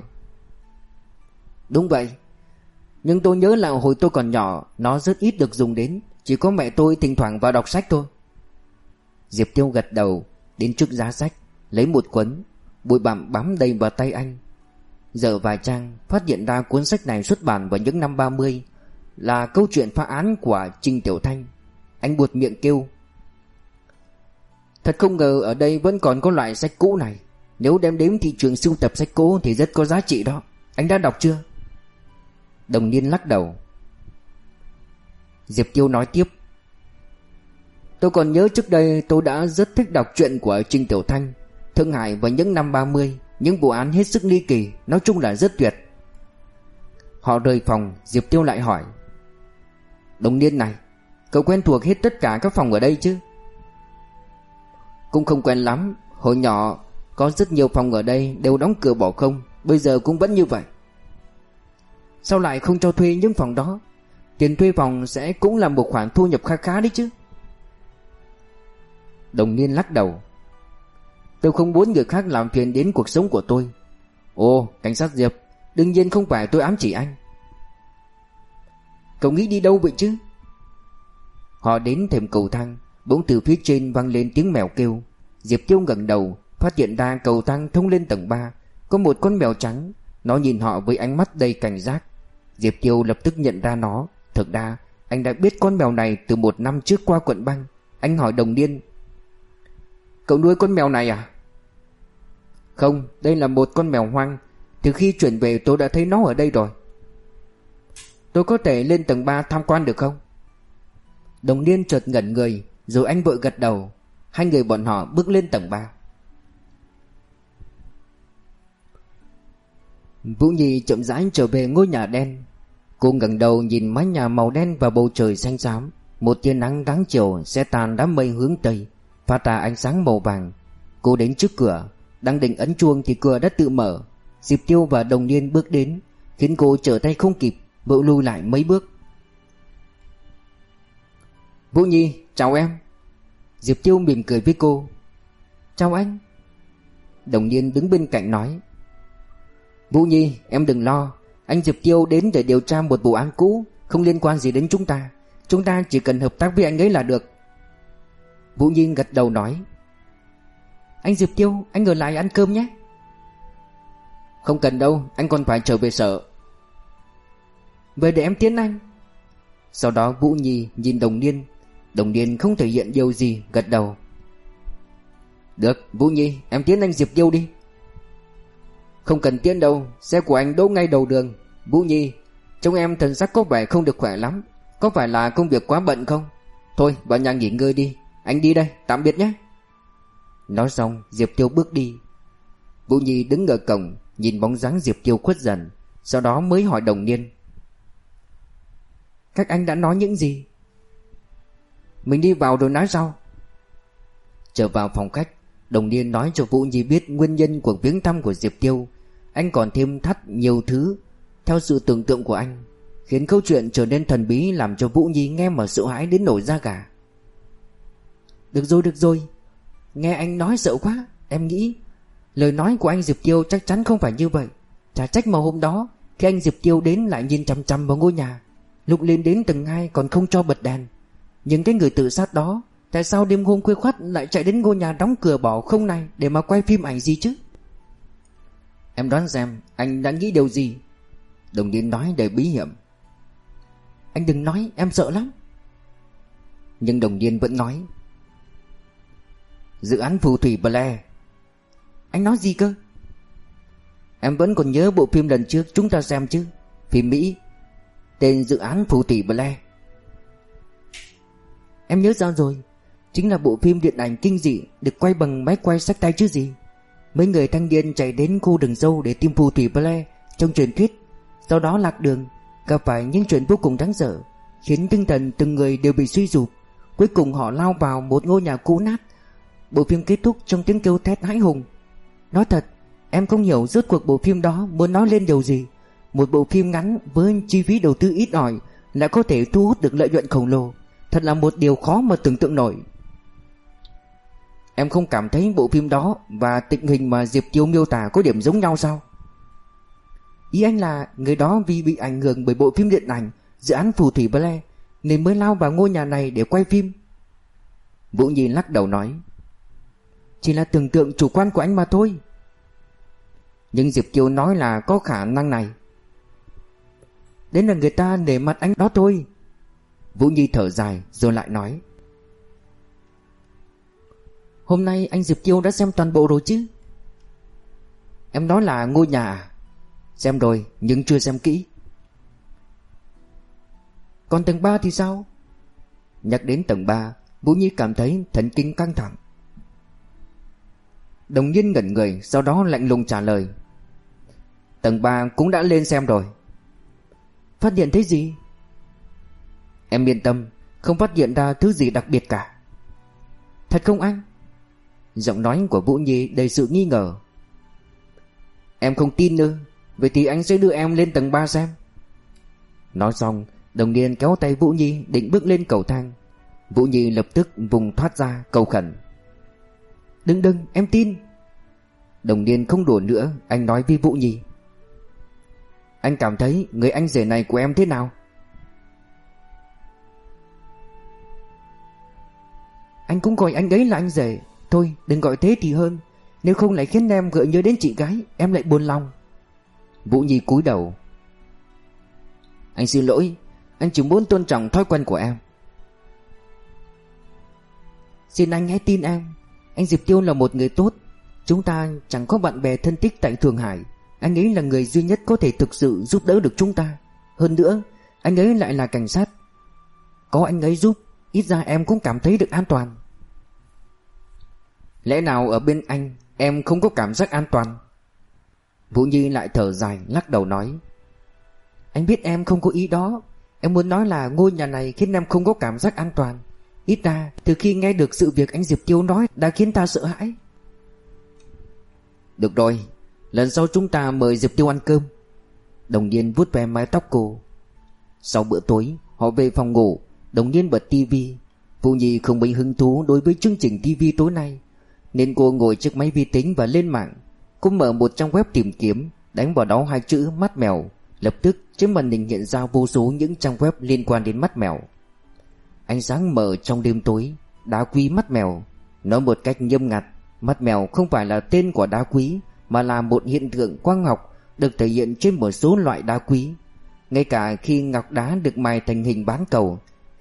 Speaker 1: Đúng vậy. Nhưng tôi nhớ là hồi tôi còn nhỏ, nó rất ít được dùng đến. Chỉ có mẹ tôi thỉnh thoảng vào đọc sách thôi. Diệp Tiêu gật đầu, đến trước giá sách, lấy một cuốn. Bụi bặm bám đầy vào tay anh. Dở vài trang, phát hiện ra cuốn sách này xuất bản vào những năm ba mươi, là câu chuyện phá án của Trình Tiểu Thanh. Anh buột miệng kêu. Thật không ngờ ở đây vẫn còn có loại sách cũ này. Nếu đem đến thị trường sưu tập sách cũ thì rất có giá trị đó. Anh đã đọc chưa? Đồng Niên lắc đầu. Diệp Tiêu nói tiếp. Tôi còn nhớ trước đây tôi đã rất thích đọc truyện của Trình Tiểu Thanh. Thượng Hải vào những năm ba mươi, những vụ án hết sức ly kỳ, nói chung là rất tuyệt. Họ rời phòng, Diệp Tiêu lại hỏi. Đồng Niên này, cậu quen thuộc hết tất cả các phòng ở đây chứ? Cũng không quen lắm. Hồi nhỏ có rất nhiều phòng ở đây đều đóng cửa bỏ không, bây giờ cũng vẫn như vậy. Sao lại không cho thuê những phòng đó? Tiền thuê phòng sẽ cũng là một khoản thu nhập khá khá đấy chứ. Đồng Niên lắc đầu. Tôi không muốn người khác làm phiền đến cuộc sống của tôi. Ồ, cảnh sát Diệp, đương nhiên không phải tôi ám chỉ anh. Cậu nghĩ đi đâu vậy chứ? Họ đến thềm cầu thang, bỗng từ phía trên vang lên tiếng mèo kêu. Diệp Tiêu ngẩng đầu, phát hiện ra cầu thang thông lên tầng ba, có một con mèo trắng. Nó nhìn họ với ánh mắt đầy cảnh giác. Diệp Tiêu lập tức nhận ra nó. Thực ra anh đã biết con mèo này từ một năm trước qua quận băng. Anh hỏi Đồng Niên. Cậu nuôi con mèo này à? Không, đây là một con mèo hoang. Từ khi chuyển về tôi đã thấy nó ở đây rồi. Tôi có thể lên tầng ba tham quan được không? Đồng Niên chợt ngẩn người, rồi anh vội gật đầu. Hai người bọn họ bước lên tầng ba. Vũ Nhi chậm rãi trở về ngôi nhà đen. Cô ngẩng đầu nhìn mái nhà màu đen và bầu trời xanh xám. Một tia nắng đáng chiều sẽ tàn đám mây hướng tây, phát ra ánh sáng màu vàng. Cô đến trước cửa, đang định ấn chuông thì cửa đã tự mở. Diệp Tiêu và Đồng Niên bước đến, khiến cô trở tay không kịp, vội lùi lại mấy bước. Vũ Nhi, chào em. Diệp Tiêu mỉm cười với cô. Chào anh. Đồng Niên đứng bên cạnh nói. Vũ Nhi, em đừng lo. Anh Diệp Tiêu đến để điều tra một vụ án cũ, không liên quan gì đến chúng ta. Chúng ta chỉ cần hợp tác với anh ấy là được. Vũ Nhi gật đầu nói. Anh Diệp Tiêu, anh ở lại ăn cơm nhé. Không cần đâu, anh còn phải trở về sở. Vậy để em tiến anh. Sau đó Vũ Nhi nhìn Đồng Niên. Đồng Niên không thể hiện điều gì, gật đầu. Được, Vũ Nhi, em tiến anh Diệp Tiêu đi. Không cần tiến đâu, xe của anh đỗ ngay đầu đường. Vũ Nhi, trông em thần sắc có vẻ không được khỏe lắm. Có phải là công việc quá bận không? Thôi vào nhà nghỉ ngơi đi, anh đi đây, tạm biệt nhé. Nói xong Diệp Tiêu bước đi. Vũ Nhi đứng ở cổng, nhìn bóng dáng Diệp Tiêu khuất dần, sau đó mới hỏi Đồng Niên. Các anh đã nói những gì? Mình đi vào rồi nói sau. Trở vào phòng khách, Đồng Niên nói cho Vũ Nhi biết nguyên nhân của viếng thăm của Diệp Tiêu. Anh còn thêm thắt nhiều thứ theo sự tưởng tượng của anh, khiến câu chuyện trở nên thần bí, làm cho Vũ Nhi nghe mà sợ hãi đến nổi da gà. Được rồi, được rồi, nghe anh nói sợ quá. Em nghĩ lời nói của anh Diệp Tiêu chắc chắn không phải như vậy. Chả trách mà hôm đó khi anh Diệp Tiêu đến lại nhìn chằm chằm vào ngôi nhà, lúc lên đến tầng hai còn không cho bật đèn. Nhưng cái người tự sát đó, tại sao đêm hôm khuya khoắt lại chạy đến ngôi nhà đóng cửa bỏ không này để mà quay phim ảnh gì chứ? Em đoán xem anh đã nghĩ điều gì? Đồng Niên nói đầy bí hiểm. Anh đừng nói, em sợ lắm. Nhưng Đồng Niên vẫn nói. Dự án phù thủy Blair. Anh nói gì cơ? Em vẫn còn nhớ bộ phim lần trước chúng ta xem chứ? Phim Mỹ, tên Dự án phù thủy Blair. Em nhớ ra rồi, chính là bộ phim điện ảnh kinh dị được quay bằng máy quay xách tay chứ gì. Mấy người thanh niên chạy đến khu rừng sâu để tìm phù thủy Blair trong truyền thuyết, sau đó lạc đường, gặp phải những chuyện vô cùng đáng sợ, khiến tinh thần từng người đều bị suy sụp. Cuối cùng họ lao vào một ngôi nhà cũ nát. Bộ phim kết thúc trong tiếng kêu thét hãi hùng. Nói thật, em không hiểu rốt cuộc bộ phim đó muốn nói lên điều gì. Một bộ phim ngắn với chi phí đầu tư ít ỏi lại có thể thu hút được lợi nhuận khổng lồ, thật là một điều khó mà tưởng tượng nổi. Em không cảm thấy bộ phim đó và tình hình mà Diệp Tiêu miêu tả có điểm giống nhau sao? Ý anh là người đó vì bị ảnh hưởng bởi bộ phim điện ảnh Dự án phù thủy Blair nên mới lao vào ngôi nhà này để quay phim. Vũ Nhi lắc đầu nói. Chỉ là tưởng tượng chủ quan của anh mà thôi. Nhưng Diệp Tiêu nói là có khả năng này. Đấy là người ta nể mặt anh đó thôi. Vũ Nhi thở dài rồi lại nói. Hôm nay anh Diệp Tiêu đã xem toàn bộ rồi chứ? Em nói là ngôi nhà à? Xem rồi nhưng chưa xem kỹ. Còn tầng ba thì sao? Nhắc đến tầng ba, Vũ Nhi cảm thấy thần kinh căng thẳng. Đồng Niên ngẩn người, sau đó lạnh lùng trả lời. Tầng ba cũng đã lên xem rồi. Phát hiện thấy gì? Em yên tâm, không phát hiện ra thứ gì đặc biệt cả. Thật không anh? Giọng nói của Vũ Nhi đầy sự nghi ngờ. Em không tin nữa. Vậy thì anh sẽ đưa em lên tầng ba xem. Nói xong, Đồng Niên kéo tay Vũ Nhi định bước lên cầu thang. Vũ Nhi lập tức vùng thoát ra cầu khẩn. Đừng đừng, em tin. Đồng Niên không đùa nữa, anh nói với Vũ Nhi. Anh cảm thấy người anh rể này của em thế nào? Anh cũng gọi anh ấy là anh rể. Thôi đừng gọi thế thì hơn, nếu không lại khiến em gợi nhớ đến chị gái, em lại buồn lòng. Vũ Nhi cúi đầu. Anh xin lỗi, anh chỉ muốn tôn trọng thói quen của em. Xin anh hãy tin em. Anh Diệp Tiêu là một người tốt. Chúng ta chẳng có bạn bè thân thích tại Thượng Hải. Anh ấy là người duy nhất có thể thực sự giúp đỡ được chúng ta. Hơn nữa, anh ấy lại là cảnh sát. Có anh ấy giúp, ít ra em cũng cảm thấy được an toàn. Lẽ nào ở bên anh em không có cảm giác an toàn? Vũ Nhi lại thở dài lắc đầu nói. Anh biết em không có ý đó. Em muốn nói là ngôi nhà này khiến em không có cảm giác an toàn. Ít ra từ khi nghe được sự việc anh Diệp Tiêu nói đã khiến ta sợ hãi. Được rồi, lần sau chúng ta mời Diệp Tiêu ăn cơm. Đồng Niên vuốt ve mái tóc cô. Sau bữa tối, họ về phòng ngủ. Đồng Niên bật tivi. Vũ Nhi không mấy hứng thú đối với chương trình tivi tối nay, nên cô ngồi trước máy vi tính và lên mạng. Cô mở một trang web tìm kiếm, đánh vào đó hai chữ mắt mèo. Lập tức trên màn hình hiện ra vô số những trang web liên quan đến mắt mèo. Ánh sáng mờ trong đêm tối. Đá quý mắt mèo. Nói một cách nghiêm ngặt, mắt mèo không phải là tên của đá quý, mà là một hiện tượng quang học được thể hiện trên một số loại đá quý. Ngay cả khi ngọc đá được mài thành hình bán cầu,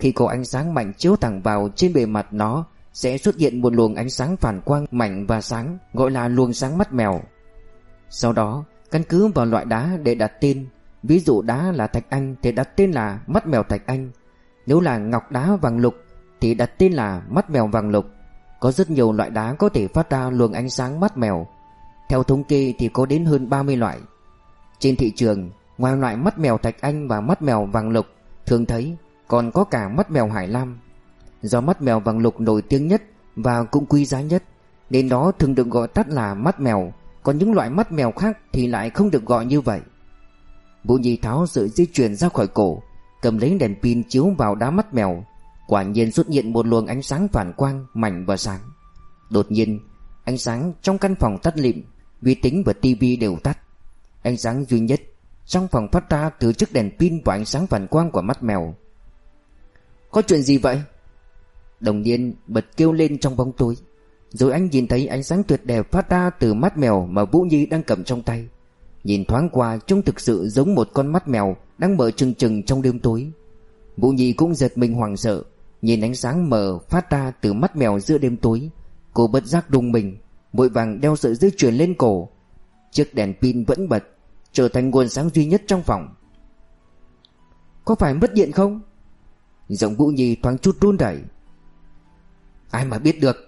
Speaker 1: Khi có ánh sáng mạnh chiếu thẳng vào trên bề mặt nó, sẽ xuất hiện một luồng ánh sáng phản quang mạnh và sáng, gọi là luồng sáng mắt mèo. Sau đó, căn cứ vào loại đá để đặt tên. Ví dụ đá là thạch anh thì đặt tên là mắt mèo thạch anh. Nếu là ngọc đá vàng lục thì đặt tên là mắt mèo vàng lục. Có rất nhiều loại đá có thể phát ra luồng ánh sáng mắt mèo. Theo thống kê thì có đến hơn ba mươi loại. Trên thị trường, ngoài loại mắt mèo thạch anh và mắt mèo vàng lục thường thấy, còn có cả mắt mèo hải lam. Do mắt mèo vàng lục nổi tiếng nhất và cũng quý giá nhất, nên đó thường được gọi tắt là mắt mèo. Còn những loại mắt mèo khác thì lại không được gọi như vậy. Vũ Nhi tháo sợi dây chuyền ra khỏi cổ, cầm lấy đèn pin chiếu vào đá mắt mèo. Quả nhiên xuất hiện một luồng ánh sáng phản quang mạnh và sáng. Đột nhiên, ánh sáng trong căn phòng tắt lịm, vi tính và tivi đều tắt. Ánh sáng duy nhất trong phòng phát ra từ chiếc đèn pin và ánh sáng phản quang của mắt mèo. Có chuyện gì vậy? Đồng Niên bật kêu lên trong bóng tối. Rồi anh nhìn thấy ánh sáng tuyệt đẹp phát ra từ mắt mèo mà Vũ Nhi đang cầm trong tay. Nhìn thoáng qua trông thực sự giống một con mắt mèo đang mở trừng trừng trong đêm tối. Vũ Nhi cũng giật mình hoảng sợ, nhìn ánh sáng mờ phát ra từ mắt mèo giữa đêm tối. Cô bất giác rùng mình, vội vàng đeo sợi dây chuyền lên cổ. Chiếc đèn pin vẫn bật, trở thành nguồn sáng duy nhất trong phòng. Có phải mất điện không? Giọng Vũ Nhi thoáng chút run rẩy. Ai mà biết được.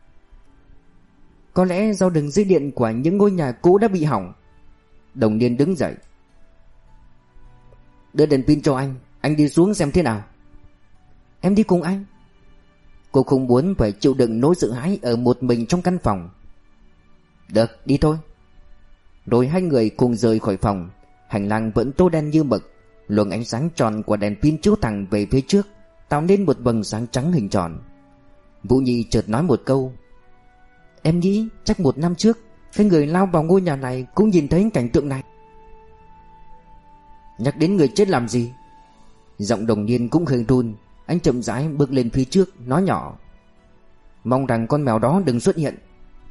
Speaker 1: Có lẽ do đường dây điện của những ngôi nhà cũ đã bị hỏng. Đồng Niên đứng dậy. Đưa đèn pin cho anh, anh đi xuống xem thế nào. Em đi cùng anh. Cô không muốn phải chịu đựng nỗi sợ hãi ở một mình trong căn phòng. Được, đi thôi. Rồi hai người cùng rời khỏi phòng. Hành lang vẫn tối đen như mực. Luồng ánh sáng tròn của đèn pin chiếu thẳng về phía trước, tạo nên một vầng sáng trắng hình tròn. Vũ Nhi chợt nói một câu. Em nghĩ chắc một năm trước, cái người lao vào ngôi nhà này cũng nhìn thấy cảnh tượng này. Nhắc đến người chết làm gì? Giọng Đồng Niên cũng hơi run. Anh chậm rãi bước lên phía trước, nói nhỏ. Mong rằng con mèo đó đừng xuất hiện.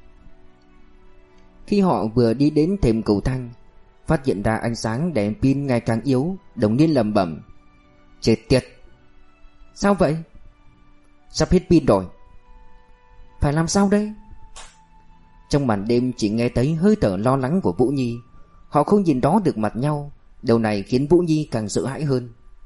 Speaker 1: Khi họ vừa đi đến thềm cầu thang, phát hiện ra ánh sáng đèn pin ngày càng yếu, Đồng Niên lẩm bẩm. Chết tiệt. Sao vậy? Sắp hết pin rồi. Phải làm sao đây? Trong màn đêm chỉ nghe thấy hơi thở lo lắng của Vũ Nhi. Họ không nhìn rõ được mặt nhau. Điều này khiến Vũ Nhi càng sợ hãi hơn.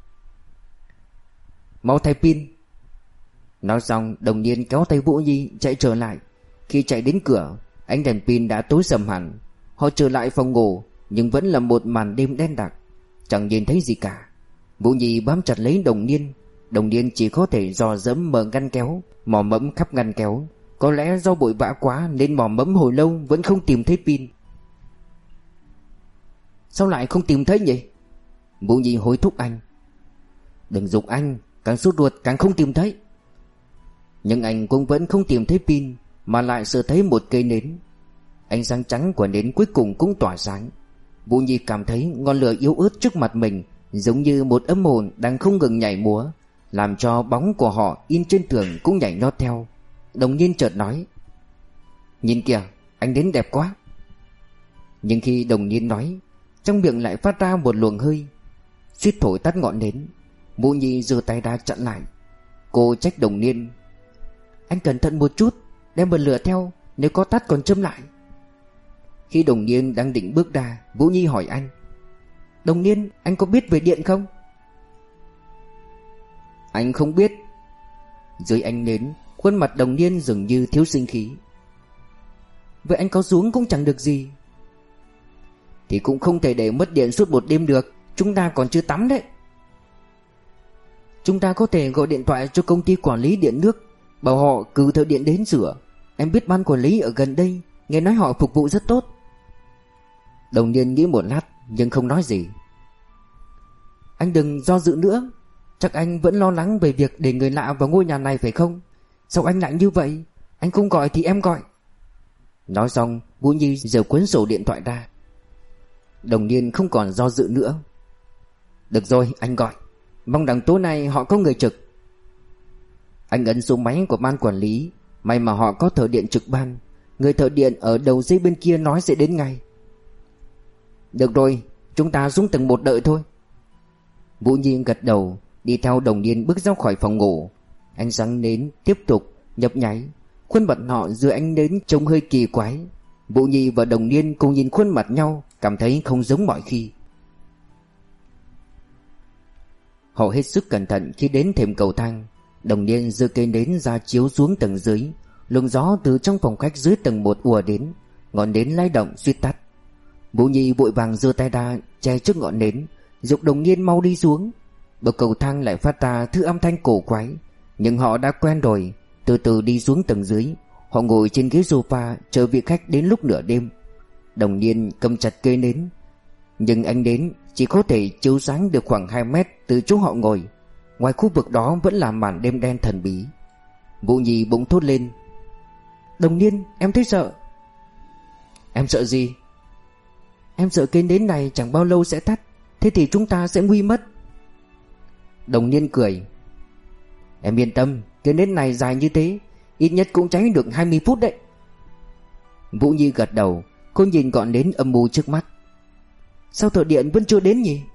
Speaker 1: Mau thay pin. Nói xong, Đồng Niên kéo tay Vũ Nhi chạy trở lại. Khi chạy đến cửa, ánh đèn pin đã tối sầm hẳn. Họ trở lại phòng ngủ, nhưng vẫn là một màn đêm đen đặc, chẳng nhìn thấy gì cả. Vũ Nhi bám chặt lấy Đồng Niên. Đồng Niên chỉ có thể dò dẫm mở ngăn kéo, mò mẫm khắp ngăn kéo. Có lẽ do bụi bã quá nên mò mẫm hồi lâu vẫn không tìm thấy pin. Sao lại không tìm thấy nhỉ? Vũ Nhi hối thúc anh. Đừng giục anh, càng sốt ruột càng không tìm thấy. Nhưng anh cũng vẫn không tìm thấy pin, mà lại sờ thấy một cây nến. Ánh sáng trắng của nến cuối cùng cũng tỏa sáng. Vũ Nhi cảm thấy ngọn lửa yếu ớt trước mặt mình giống như một âm hồn đang không ngừng nhảy múa, làm cho bóng của họ in trên tường cũng nhảy nhót theo. Đồng Niên chợt nói. Nhìn kìa, ánh nến đẹp quá. Nhưng khi Đồng Niên nói, trong miệng lại phát ra một luồng hơi, suýt thổi tắt ngọn nến. Vũ Nhi giơ tay ra chặn lại. Cô trách Đồng Niên. Anh cẩn thận một chút, đem bật lửa theo, nếu có tắt còn châm lại. Khi Đồng Niên đang định bước ra, Vũ Nhi hỏi anh. Đồng Niên, anh có biết về điện không? Anh không biết. Dưới ánh nến, khuôn mặt Đồng Niên dường như thiếu sinh khí. Vậy anh có xuống cũng chẳng được gì. Thì cũng không thể để mất điện suốt một đêm được. Chúng ta còn chưa tắm đấy. Chúng ta có thể gọi điện thoại cho công ty quản lý điện nước, bảo họ cử thợ điện đến sửa. Em biết ban quản lý ở gần đây, nghe nói họ phục vụ rất tốt. Đồng Niên nghĩ một lát nhưng không nói gì. Anh đừng do dự nữa. Chắc anh vẫn lo lắng về việc để người lạ vào ngôi nhà này phải không? Sao anh lại như vậy? Anh không gọi thì em gọi. Nói xong, Vũ Nhi giơ cuốn sổ điện thoại ra. Đồng Niên không còn do dự nữa. Được rồi, anh gọi. Mong rằng tối nay họ có người trực. Anh ấn số máy của ban quản lý. May mà họ có thợ điện trực ban. Người thợ điện ở đầu dây bên kia nói sẽ đến ngay. Được rồi, chúng ta xuống tầng một đợi thôi. Vũ Nhi gật đầu. đi theo Đồng Niên bước ra khỏi phòng ngủ. Ánh sáng nến tiếp tục nhấp nháy, khuôn mặt họ dưới ánh nến trông hơi kỳ quái. Vũ Nhi và Đồng Niên cùng nhìn khuôn mặt nhau, cảm thấy không giống mọi khi. Họ hết sức cẩn thận khi đến thềm cầu thang. Đồng Niên giơ cây nến ra chiếu xuống tầng dưới. Luồng gió từ trong phòng khách dưới tầng một ùa đến, ngọn nến lay động suýt tắt. Vũ Nhi vội vàng giơ tay ra che trước ngọn nến, giục Đồng Niên mau đi xuống. Bậc cầu thang lại phát ra thứ âm thanh cổ quái, nhưng họ đã quen rồi. Từ từ đi xuống tầng dưới. Họ ngồi trên ghế sofa chờ vị khách đến lúc nửa đêm. Đồng Niên cầm chặt cây nến, nhưng ánh nến chỉ có thể chiếu sáng được khoảng hai mét từ chỗ họ ngồi. Ngoài khu vực đó vẫn là màn đêm đen thần bí. Vũ Nhi bỗng thốt lên: Đồng Niên, em thấy sợ. Em sợ gì? Em sợ cây nến này chẳng bao lâu sẽ tắt, thế thì chúng ta sẽ nguy mất. Đồng Niên cười: Em yên tâm, cây nến này dài như thế, ít nhất cũng cháy được hai mươi phút đấy. Vũ Nhi gật đầu. Cô nhìn ngọn nến âm u trước mắt. Sao thợ điện vẫn chưa đến nhỉ?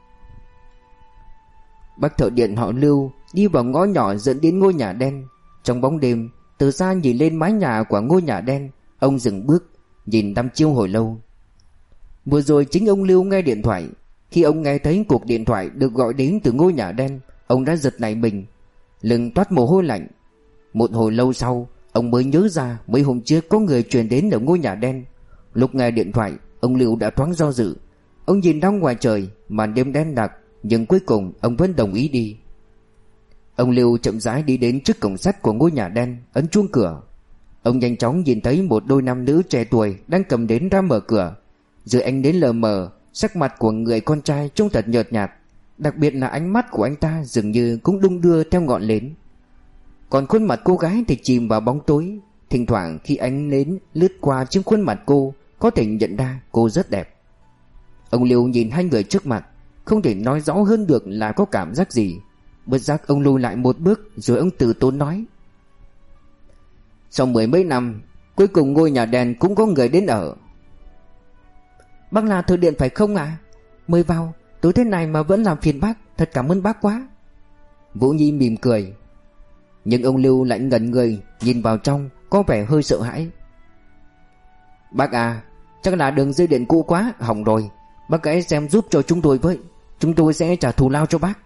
Speaker 1: Bác thợ điện họ Lưu đi vào ngõ nhỏ dẫn đến ngôi nhà đen. Trong bóng đêm, từ xa nhìn lên mái nhà của ngôi nhà đen, ông dừng bước, nhìn đăm chiêu hồi lâu. Vừa rồi chính ông Lưu nghe điện thoại. Khi ông nghe thấy cuộc điện thoại được gọi đến từ ngôi nhà đen, ông đã giật nảy mình, lưng toát mồ hôi lạnh. Một hồi lâu sau, ông mới nhớ ra mấy hôm trước có người truyền đến ở ngôi nhà đen. Lúc nghe điện thoại, ông Lưu đã thoáng do dự. Ông nhìn ra ngoài trời, màn đêm đen đặc, nhưng cuối cùng ông vẫn đồng ý đi. Ông Lưu chậm rãi đi đến trước cổng sắt của ngôi nhà đen, ấn chuông cửa. Ông nhanh chóng nhìn thấy một đôi nam nữ trẻ tuổi đang cầm nến ra mở cửa. Dưới ánh nến lờ mờ, sắc mặt của người con trai trông thật nhợt nhạt, đặc biệt là ánh mắt của anh ta dường như cũng đung đưa theo ngọn nến. Còn khuôn mặt cô gái thì chìm vào bóng tối. Thỉnh thoảng khi ánh nến lướt qua trên khuôn mặt cô, có thể nhận ra cô rất đẹp. Ông Lưu nhìn hai người trước mặt, không thể nói rõ hơn được là có cảm giác gì. Bất giác ông lùi lại một bước, rồi ông từ tốn nói: Sau mười mấy năm, cuối cùng ngôi nhà đen cũng có người đến ở. Bác là thợ điện phải không ạ? À? Mời vào, tối thế này mà vẫn làm phiền bác, thật cảm ơn bác quá. Vũ Nhi mỉm cười. Nhưng ông Lưu lại ngẩn người, nhìn vào trong, có vẻ hơi sợ hãi. Bác à, chắc là đường dây điện cũ quá, hỏng rồi. Bác hãy xem giúp cho chúng tôi với, chúng tôi sẽ trả thù lao cho bác.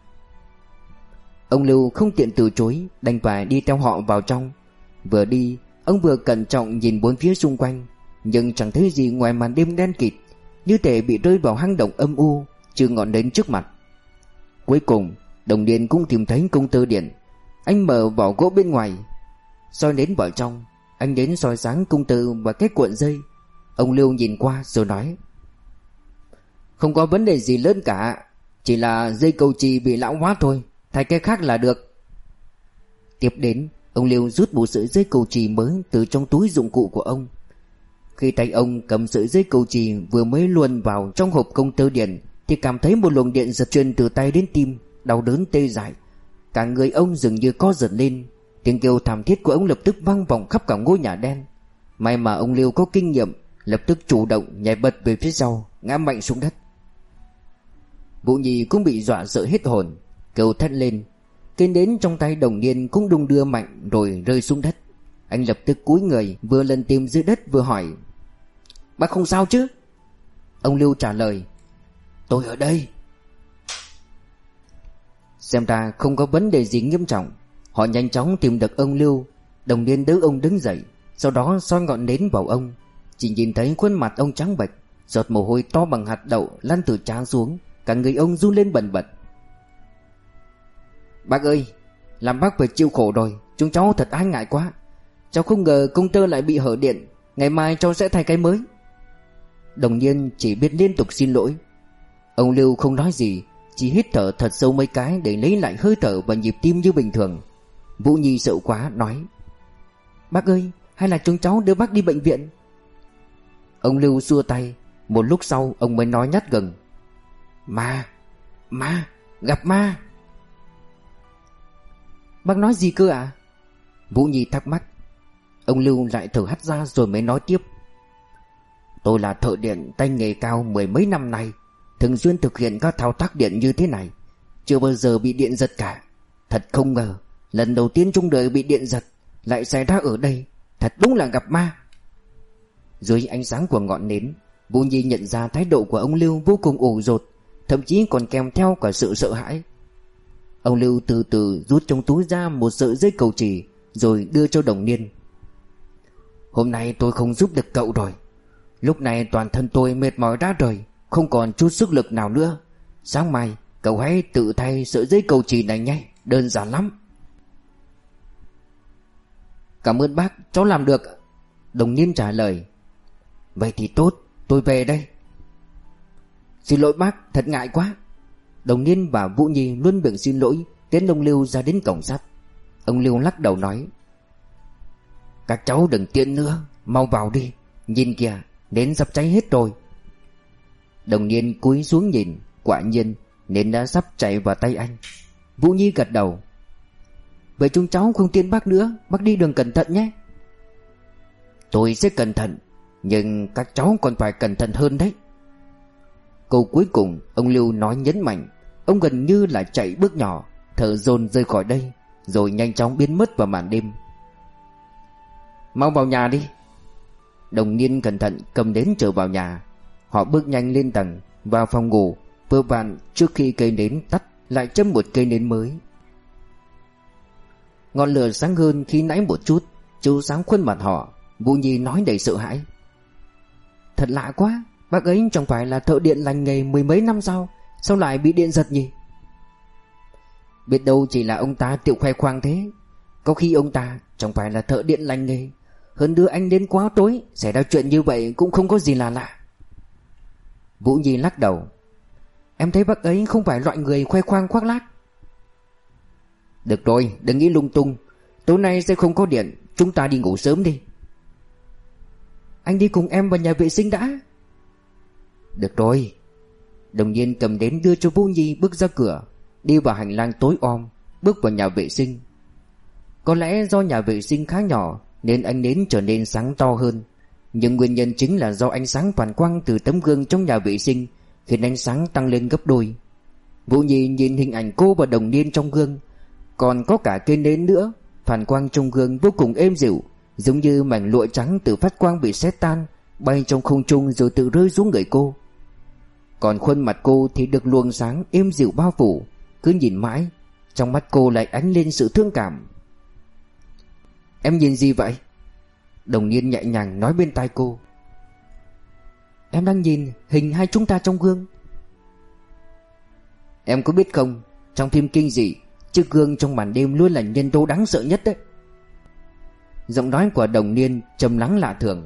Speaker 1: Ông Lưu không tiện từ chối, đành phải đi theo họ vào trong. Vừa đi, ông vừa cẩn trọng nhìn bốn phía xung quanh, nhưng chẳng thấy gì ngoài màn đêm đen kịt, như thể bị rơi vào hang động âm u, trừ ngọn nến trước mặt. Cuối cùng, Đồng Niên cũng tìm thấy công tơ điện. Anh mở vỏ gỗ bên ngoài, soi nến vào trong. Anh đến soi sáng công tơ và cái cuộn dây. Ông Lưu nhìn qua rồi nói: Không có vấn đề gì lớn cả, chỉ là dây cầu chì bị lão hóa thôi, thay cái khác là được. Tiếp đến, ông Lưu rút bộ sợi dây cầu chì mới từ trong túi dụng cụ của ông. Khi tay ông cầm sợi dây cầu chì vừa mới luồn vào trong hộp công tơ điện, thì cảm thấy một luồng điện giật truyền từ tay đến tim, đau đớn tê dại. Cả người ông dường như co giật lên. Tiếng kêu thảm thiết của ông lập tức vang vọng khắp cả ngôi nhà đen. May mà ông Lưu có kinh nghiệm, lập tức chủ động nhảy bật về phía sau, ngã mạnh xuống đất. Vũ Nhi cũng bị dọa sợ hết hồn, kêu thét lên. Cây nến trong tay Đồng Niên cũng đung đưa mạnh rồi rơi xuống đất. Anh lập tức cúi người, vừa lần tìm dưới đất vừa hỏi: Bác không sao chứ? Ông Lưu trả lời: Tôi ở đây. Xem ra không có vấn đề gì nghiêm trọng. Họ nhanh chóng tìm được ông Lưu. Đồng Niên đỡ ông đứng dậy, sau đó soi ngọn nến vào ông. Chỉ nhìn thấy khuôn mặt ông trắng bệch, giọt mồ hôi to bằng hạt đậu lăn từ trán xuống, cả người ông run lên bần bật. Bác ơi, làm bác phải chịu khổ rồi, chúng cháu thật ái ngại quá. Cháu không ngờ công tơ lại bị hở điện, ngày mai cháu sẽ thay cái mới. Đồng Niên chỉ biết liên tục xin lỗi. Ông Lưu không nói gì, chỉ hít thở thật sâu mấy cái để lấy lại hơi thở và nhịp tim như bình thường. Vũ Nhi sợ quá nói: Bác ơi, hay là chúng cháu đưa bác đi bệnh viện? Ông Lưu xua tay. Một lúc sau ông mới nói nhát gừng: Ma, ma, gặp ma. Bác nói gì cơ ạ? À? Vũ Nhi thắc mắc. Ông Lưu lại thở hắt ra rồi mới nói tiếp: Tôi là thợ điện tay nghề cao mười mấy năm nay, thường xuyên thực hiện các thao tác điện như thế này. chưa bao giờ bị điện giật cả. Thật không ngờ, lần đầu tiên trong đời bị điện giật lại xảy ra ở đây. Thật đúng là gặp ma. Dưới ánh sáng của ngọn nến, Vũ Nhi nhận ra thái độ của ông Lưu vô cùng ủ rột, thậm chí còn kèm theo cả sự sợ hãi. Ông Lưu từ từ rút trong túi ra một sợi dây cầu chỉ, rồi đưa cho Đồng Niên. Hôm nay tôi không giúp được cậu rồi. Lúc này toàn thân tôi mệt mỏi rã rời, không còn chút sức lực nào nữa. Sáng mai cậu hãy tự thay sợi dây cầu chỉ này nhé, đơn giản lắm. Cảm ơn bác, cháu làm được. Đồng Niên trả lời. Vậy thì tốt, tôi về đây. Xin lỗi bác, thật ngại quá. Đồng Niên và Vũ Nhi luôn miệng xin lỗi, tiến ông Lưu ra đến cổng sắt. Ông Lưu lắc đầu nói, các cháu đừng tiện nữa, mau vào đi. Nhìn kìa, nến sắp cháy hết rồi. Đồng Niên cúi xuống nhìn, quả nhiên nến đã sắp chạy vào tay anh. Vũ Nhi gật đầu. Vậy chúng cháu không tiễn bác nữa, bác đi đường cẩn thận nhé. Tôi sẽ cẩn thận, nhưng các cháu còn phải cẩn thận hơn đấy. Câu cuối cùng ông Lưu nói nhấn mạnh. Ông gần như là chạy bước nhỏ, thở dồn rời khỏi đây, rồi nhanh chóng biến mất vào màn đêm. Mau vào nhà đi. Đồng Niên cẩn thận cầm nến trở vào nhà. Họ bước nhanh lên tầng, vào phòng ngủ. Vừa vặn trước khi cây nến tắt, lại châm một cây nến mới. Ngọn lửa sáng hơn khi nãy một chút, chiếu sáng khuôn mặt họ. Vũ Nhi nói đầy sợ hãi. Thật lạ quá, bác ấy chẳng phải là thợ điện lành nghề mười mấy năm sao, sao lại bị điện giật nhỉ? Biết đâu chỉ là ông ta tự khoe khoang thế. Có khi ông ta chẳng phải là thợ điện lành nghề. Hơn nữa anh đến quá tối, xảy ra chuyện như vậy cũng không có gì là lạ. Vũ Nhi lắc đầu. Em thấy bác ấy không phải loại người khoe khoang khoác lác. Được rồi, đừng nghĩ lung tung. Tối nay sẽ không có điện, chúng ta đi ngủ sớm đi. Anh đi cùng em vào nhà vệ sinh đã. Được rồi. Đồng Niên cầm đến đưa cho Vũ Nhi bước ra cửa, đi vào hành lang tối om, bước vào nhà vệ sinh. Có lẽ do nhà vệ sinh khá nhỏ nên ánh nến trở nên sáng to hơn, nhưng nguyên nhân chính là do ánh sáng phản quang từ tấm gương trong nhà vệ sinh khiến ánh sáng tăng lên gấp đôi. Vũ Nhi nhìn hình ảnh cô và Đồng Niên trong gương, còn có cả cây nến nữa. Phản quang trong gương vô cùng êm dịu, giống như mảnh lụa trắng từ phát quang bị sét tan, bay trong không trung rồi tự rơi xuống người cô. Còn khuôn mặt cô thì được luồng sáng êm dịu bao phủ. Cứ nhìn mãi, trong mắt cô lại ánh lên sự thương cảm. Em nhìn gì vậy? Đồng Niên nhẹ nhàng nói bên tai cô. Em đang nhìn hình hai chúng ta trong gương. Em có biết không, trong phim kinh dị, chiếc gương trong màn đêm luôn là nhân tố đáng sợ nhất đấy. Giọng nói của Đồng Niên trầm lắng lạ thường.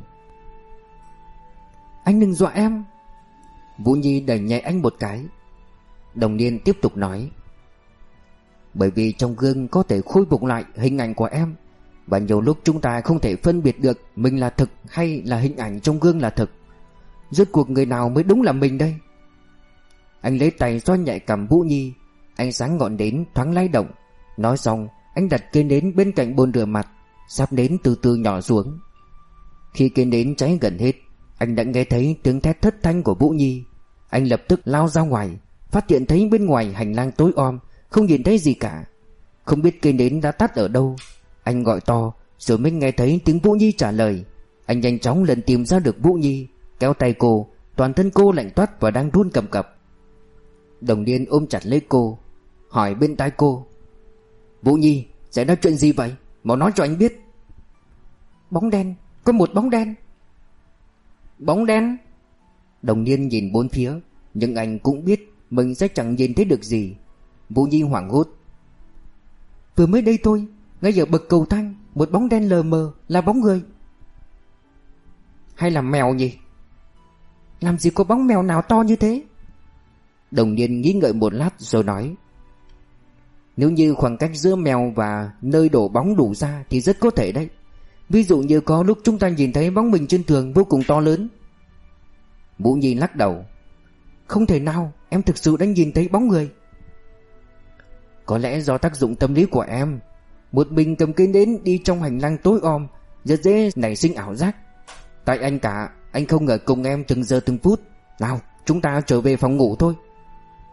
Speaker 1: Anh đừng dọa em. Vũ Nhi đẩy nhẹ anh một cái. Đồng Niên tiếp tục nói. Bởi vì trong gương có thể khôi phục lại hình ảnh của em, và nhiều lúc chúng ta không thể phân biệt được mình là thực hay là hình ảnh trong gương là thực. Rốt cuộc người nào mới đúng là mình đây? Anh lấy tay xoa nhẹ cằm Vũ Nhi. Ánh sáng ngọn nến thoáng lay động. Nói xong, anh đặt cây nến bên cạnh bồn rửa mặt, sáp nến từ từ nhỏ xuống. Khi cây nến cháy gần hết, anh đã nghe thấy tiếng thét thất thanh của Vũ Nhi. Anh lập tức lao ra ngoài, phát hiện thấy bên ngoài hành lang tối om không nhìn thấy gì cả. Không biết cây nến đã tắt ở đâu. Anh gọi to, rồi mới nghe thấy tiếng Vũ Nhi trả lời. Anh nhanh chóng lần tìm ra được Vũ Nhi, kéo tay cô. Toàn thân cô lạnh toát và đang run cầm cập. Đồng Niên ôm chặt lấy cô, hỏi bên tai cô. Vũ Nhi, xảy ra chuyện gì vậy? Mau nói cho anh biết. Bóng đen, có một bóng đen. Bóng đen? Đồng Niên nhìn bốn phía, nhưng anh cũng biết mình sẽ chẳng nhìn thấy được gì. Vũ Nhi hoảng hốt. Vừa mới đây thôi, ngay ở bậc cầu thang, một bóng đen lờ mờ, là bóng người. Hay là mèo nhỉ? Làm gì có bóng mèo nào to như thế? Đồng Niên nghĩ ngợi một lát rồi nói. Nếu như khoảng cách giữa mèo và nơi đổ bóng đủ xa thì rất có thể đấy. Ví dụ như có lúc chúng ta nhìn thấy bóng mình trên tường vô cùng to lớn. Vũ Nhi lắc đầu. Không thể nào, em thực sự đã nhìn thấy bóng người. Có lẽ do tác dụng tâm lý của em. Một mình cầm cây nến đi trong hành lang tối om, rất dễ nảy sinh ảo giác. Tại anh cả, anh không ngờ cùng em từng giờ từng phút. Nào, chúng ta trở về phòng ngủ thôi.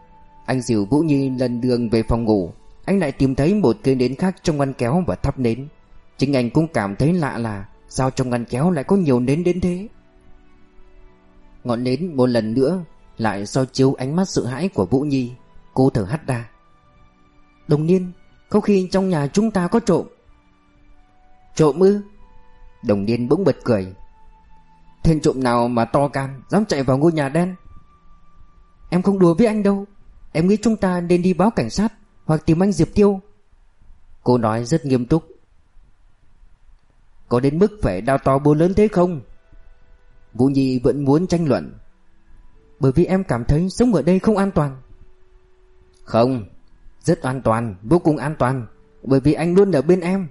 Speaker 1: Anh dìu Vũ Nhi lần đường về phòng ngủ. Anh lại tìm thấy một cây nến khác trong ngăn kéo và thắp nến. Chính anh cũng cảm thấy lạ là sao trong ngăn kéo lại có nhiều nến đến thế. Ngọn nến một lần nữa lại soi chiếu ánh mắt sợ hãi của Vũ Nhi. Cô thở hắt ra. Đồng Niên, có khi trong nhà chúng ta có trộm. Trộm ư? Đồng Niên bỗng bật cười. Tên trộm nào mà to gan dám chạy vào ngôi nhà đen? Em không đùa với anh đâu. Em nghĩ chúng ta nên đi báo cảnh sát hoặc tìm anh Diệp Tiêu. Cô nói rất nghiêm túc. Có đến mức phải đao to búa lớn thế không? Vũ Nhi vẫn muốn tranh luận. Bởi vì em cảm thấy sống ở đây không an toàn. Không, rất an toàn, vô cùng an toàn. Bởi vì anh luôn ở bên em.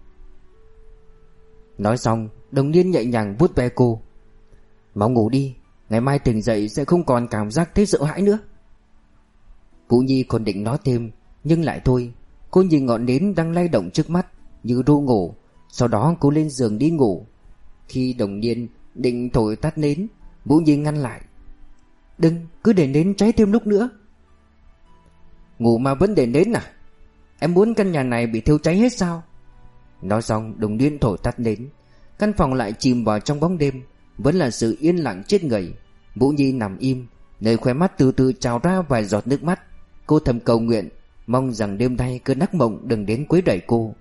Speaker 1: Nói xong, Đồng Niên nhẹ nhàng vuốt ve cô. Mau ngủ đi, ngày mai tỉnh dậy sẽ không còn cảm giác thấy sợ hãi nữa. Vũ Nhi còn định nói thêm, nhưng lại thôi. Cô nhìn ngọn nến đang lay động trước mắt như ru ngủ. Sau đó cô lên giường đi ngủ. Khi Đồng Niên định thổi tắt nến, Vũ Nhi ngăn lại. Đừng, cứ để nến cháy thêm lúc nữa. Ngủ mà vẫn để nến à? Em muốn căn nhà này bị thiêu cháy hết sao? Nói xong, Đồng Niên thổi tắt nến. Căn phòng lại chìm vào trong bóng đêm. Vẫn là sự yên lặng chết người. Vũ Nhi nằm im, nơi khóe mắt từ từ trào ra vài giọt nước mắt. Cô thầm cầu nguyện, mong rằng đêm nay cơn ác mộng đừng đến quấy rầy cô.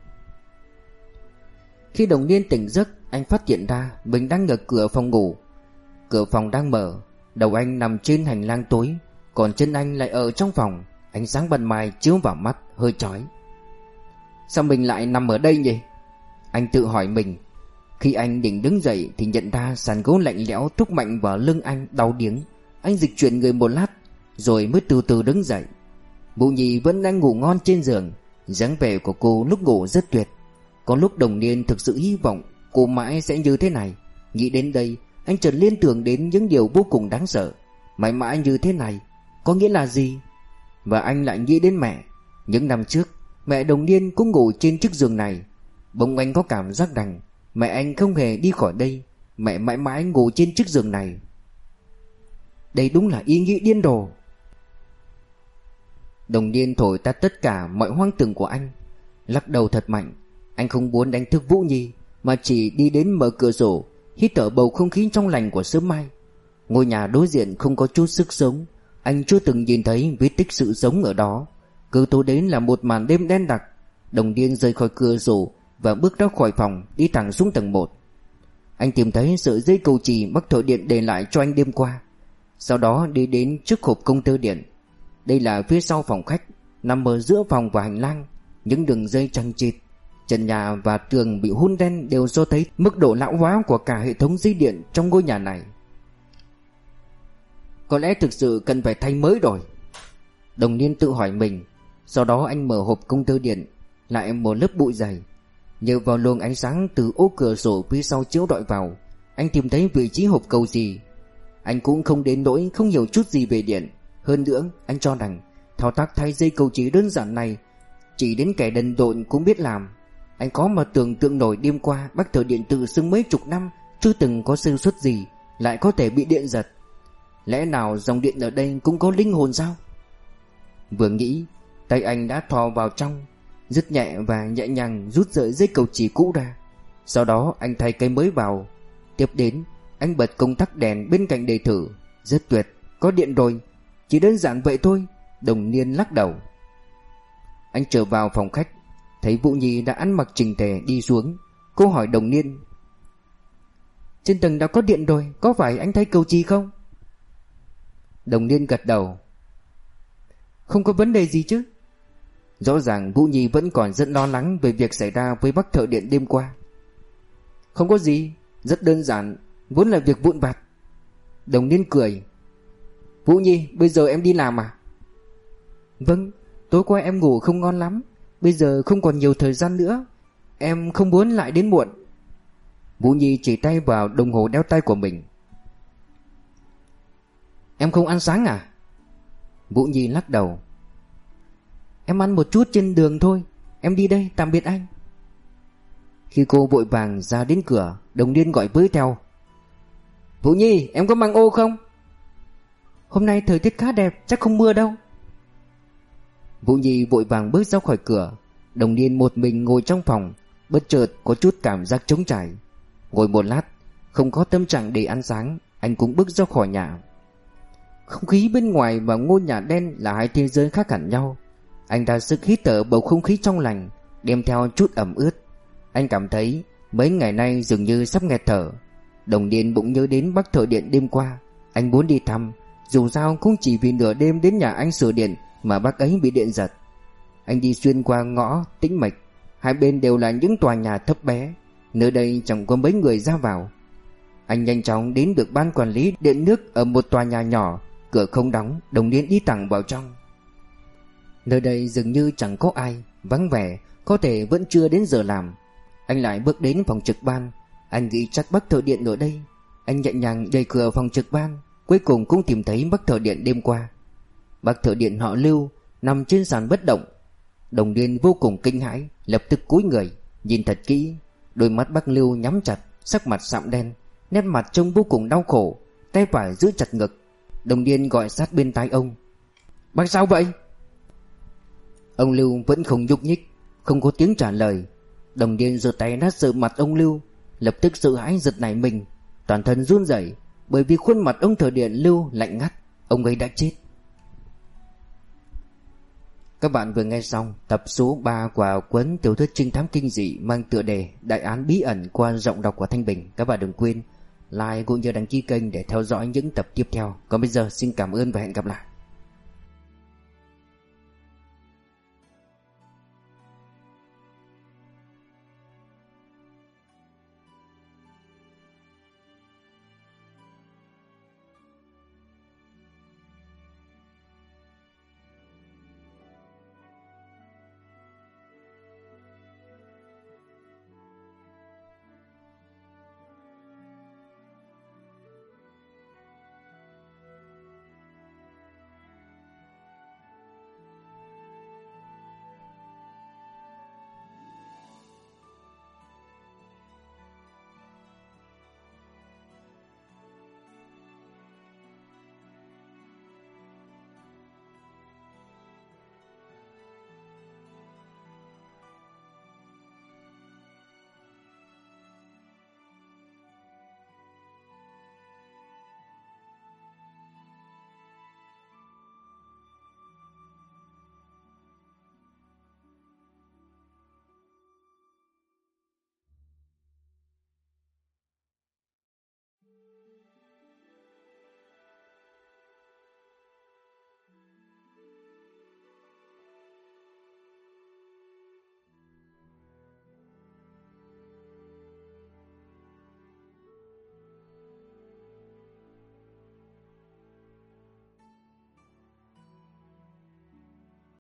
Speaker 1: Khi Đồng Niên tỉnh giấc, anh phát hiện ra mình đang ở cửa phòng ngủ. Cửa phòng đang mở, đầu anh nằm trên hành lang tối, còn chân anh lại ở trong phòng. Ánh sáng ban mai chiếu vào mắt hơi chói. Sao mình lại nằm ở đây nhỉ? Anh tự hỏi mình. Khi anh định đứng dậy thì nhận ra sàn gỗ lạnh lẽo thúc mạnh vào lưng anh đau điếng. Anh dịch chuyển người một lát rồi mới từ từ đứng dậy. Vũ Nhi vẫn đang ngủ ngon trên giường. Dáng vẻ của cô lúc ngủ rất tuyệt. Có lúc Đồng Niên thực sự hy vọng cô mãi sẽ như thế này. Nghĩ đến đây, anh chợt liên tưởng đến những điều vô cùng đáng sợ. Mãi mãi như thế này có nghĩa là gì? Và anh lại nghĩ đến mẹ. Những năm trước, mẹ Đồng Niên cũng ngủ trên chiếc giường này. Bỗng anh có cảm giác rằng mẹ anh không hề đi khỏi đây. Mẹ mãi mãi ngủ trên chiếc giường này. Đây đúng là ý nghĩ điên rồ. Đồng Niên thổi tắt tất cả mọi hoang tưởng của anh, lắc đầu thật mạnh. Anh không muốn đánh thức Vũ Nhi, mà chỉ đi đến mở cửa sổ, hít thở bầu không khí trong lành của sớm mai. Ngôi nhà đối diện không có chút sức sống. Anh chưa từng nhìn thấy vết tích sự sống ở đó. Cứ tối đến là một màn đêm đen đặc. Đồng Niên rời khỏi cửa sổ và bước ra khỏi phòng, đi thẳng xuống tầng một. Anh tìm thấy sợi dây cầu chì bác thợ điện để lại cho anh đêm qua. Sau đó đi đến trước hộp công tơ điện. Đây là phía sau phòng khách, nằm ở giữa phòng và hành lang. Những đường dây chằng chịt, trần nhà và tường bị hun đen đều cho thấy mức độ lão hóa của cả hệ thống dây điện trong ngôi nhà này. Có lẽ thực sự cần phải thay mới rồi, Đồng Niên tự hỏi mình. Sau đó anh mở hộp công tơ điện, lại một lớp bụi dày. Nhờ vào luồng ánh sáng từ ô cửa sổ phía sau chiếu rọi vào, anh tìm thấy vị trí hộp cầu chì. Anh cũng không đến nỗi không hiểu chút gì về điện. Hơn nữa, anh cho rằng thao tác thay dây cầu chì đơn giản này chỉ đến kẻ đần độn cũng biết làm. Anh có mà tưởng tượng nổi đêm qua bác thợ điện tự xưng mấy chục năm chưa từng có sơ suất gì lại có thể bị điện giật. Lẽ nào dòng điện ở đây cũng có linh hồn sao? Vừa nghĩ, tay anh đã thò vào trong, rất nhẹ và nhẹ nhàng rút sợi dây cầu chì cũ ra. Sau đó anh thay cái mới vào. Tiếp đến, anh bật công tắc đèn bên cạnh để thử. Rất tuyệt, có điện rồi. Chỉ đơn giản vậy thôi, Đồng Niên lắc đầu. Anh trở vào phòng khách, thấy Vũ Nhi đã ăn mặc chỉnh tề đi xuống. Cô hỏi Đồng Niên: trên tầng đã có điện rồi, có phải anh thay cầu chì không? Đồng Niên gật đầu. Không có vấn đề gì chứ? Rõ ràng Vũ Nhi vẫn còn rất lo lắng về việc xảy ra với bác thợ điện đêm qua. Không có gì, rất đơn giản, vốn là việc vụn vặt. Đồng Niên cười. Vũ Nhi, bây giờ em đi làm à? Vâng, tối qua em ngủ không ngon lắm. Bây giờ không còn nhiều thời gian nữa, em không muốn lại đến muộn. Vũ Nhi chỉ tay vào đồng hồ đeo tay của mình. Em không ăn sáng à? Vũ Nhi lắc đầu. Em ăn một chút trên đường thôi. Em đi đây, tạm biệt anh. Khi cô vội vàng ra đến cửa, Đồng Niên gọi với theo. Vũ Nhi, em có mang ô không? Hôm nay thời tiết khá đẹp, chắc không mưa đâu. Vũ Nhi vội vàng bước ra khỏi cửa. Đồng Niên một mình ngồi trong phòng, bất chợt có chút cảm giác trống trải. Ngồi một lát, không có tâm trạng để ăn sáng, anh cũng bước ra khỏi nhà. Không khí bên ngoài và ngôi nhà đen là hai thế giới khác hẳn nhau. Anh ra sức hít thở bầu không khí trong lành, đem theo chút ẩm ướt. Anh cảm thấy mấy ngày nay dường như sắp nghẹt thở. Đồng Niên bỗng nhớ đến bác thợ điện đêm qua. Anh muốn đi thăm, dù sao cũng chỉ vì nửa đêm đến nhà anh sửa điện mà bác ấy bị điện giật. Anh đi xuyên qua ngõ tĩnh mịch, hai bên đều là những tòa nhà thấp bé, nơi đây chẳng có mấy người ra vào. Anh nhanh chóng đến được ban quản lý điện nước ở một tòa nhà nhỏ, cửa không đóng. Đồng Niên đi thẳng vào trong. Nơi đây dường như chẳng có ai, vắng vẻ, có thể vẫn chưa đến giờ làm. Anh lại bước đến phòng trực ban. Anh nghĩ chắc bác thợ điện ở đây. Anh nhẹ nhàng đẩy cửa phòng trực ban, cuối cùng cũng tìm thấy bác thợ điện đêm qua. Bác thợ điện họ Lưu nằm trên sàn bất động. Đồng Niên vô cùng kinh hãi, lập tức cúi người nhìn thật kỹ. Đôi mắt bác Lưu nhắm chặt, sắc mặt sạm đen, nét mặt trông vô cùng đau khổ, tay phải giữ chặt ngực. Đồng Niên gọi sát bên tai ông: "Bác sao vậy?" Ông Lưu vẫn không nhúc nhích, không có tiếng trả lời. Đồng Niên giơ tay nát sợ mặt ông Lưu, lập tức sợ hãi giật nảy mình, toàn thân run rẩy, bởi vì khuôn mặt ông thợ điện Lưu lạnh ngắt. Ông ấy đã chết. Các bạn vừa nghe xong tập số ba của cuốn tiểu thuyết trinh thám kinh dị mang tựa đề Đại án bí ẩn qua giọng đọc của Thanh Bình. Các bạn đừng quên like cũng như đăng ký kênh để theo dõi những tập tiếp theo. Còn bây giờ xin cảm ơn và hẹn gặp lại.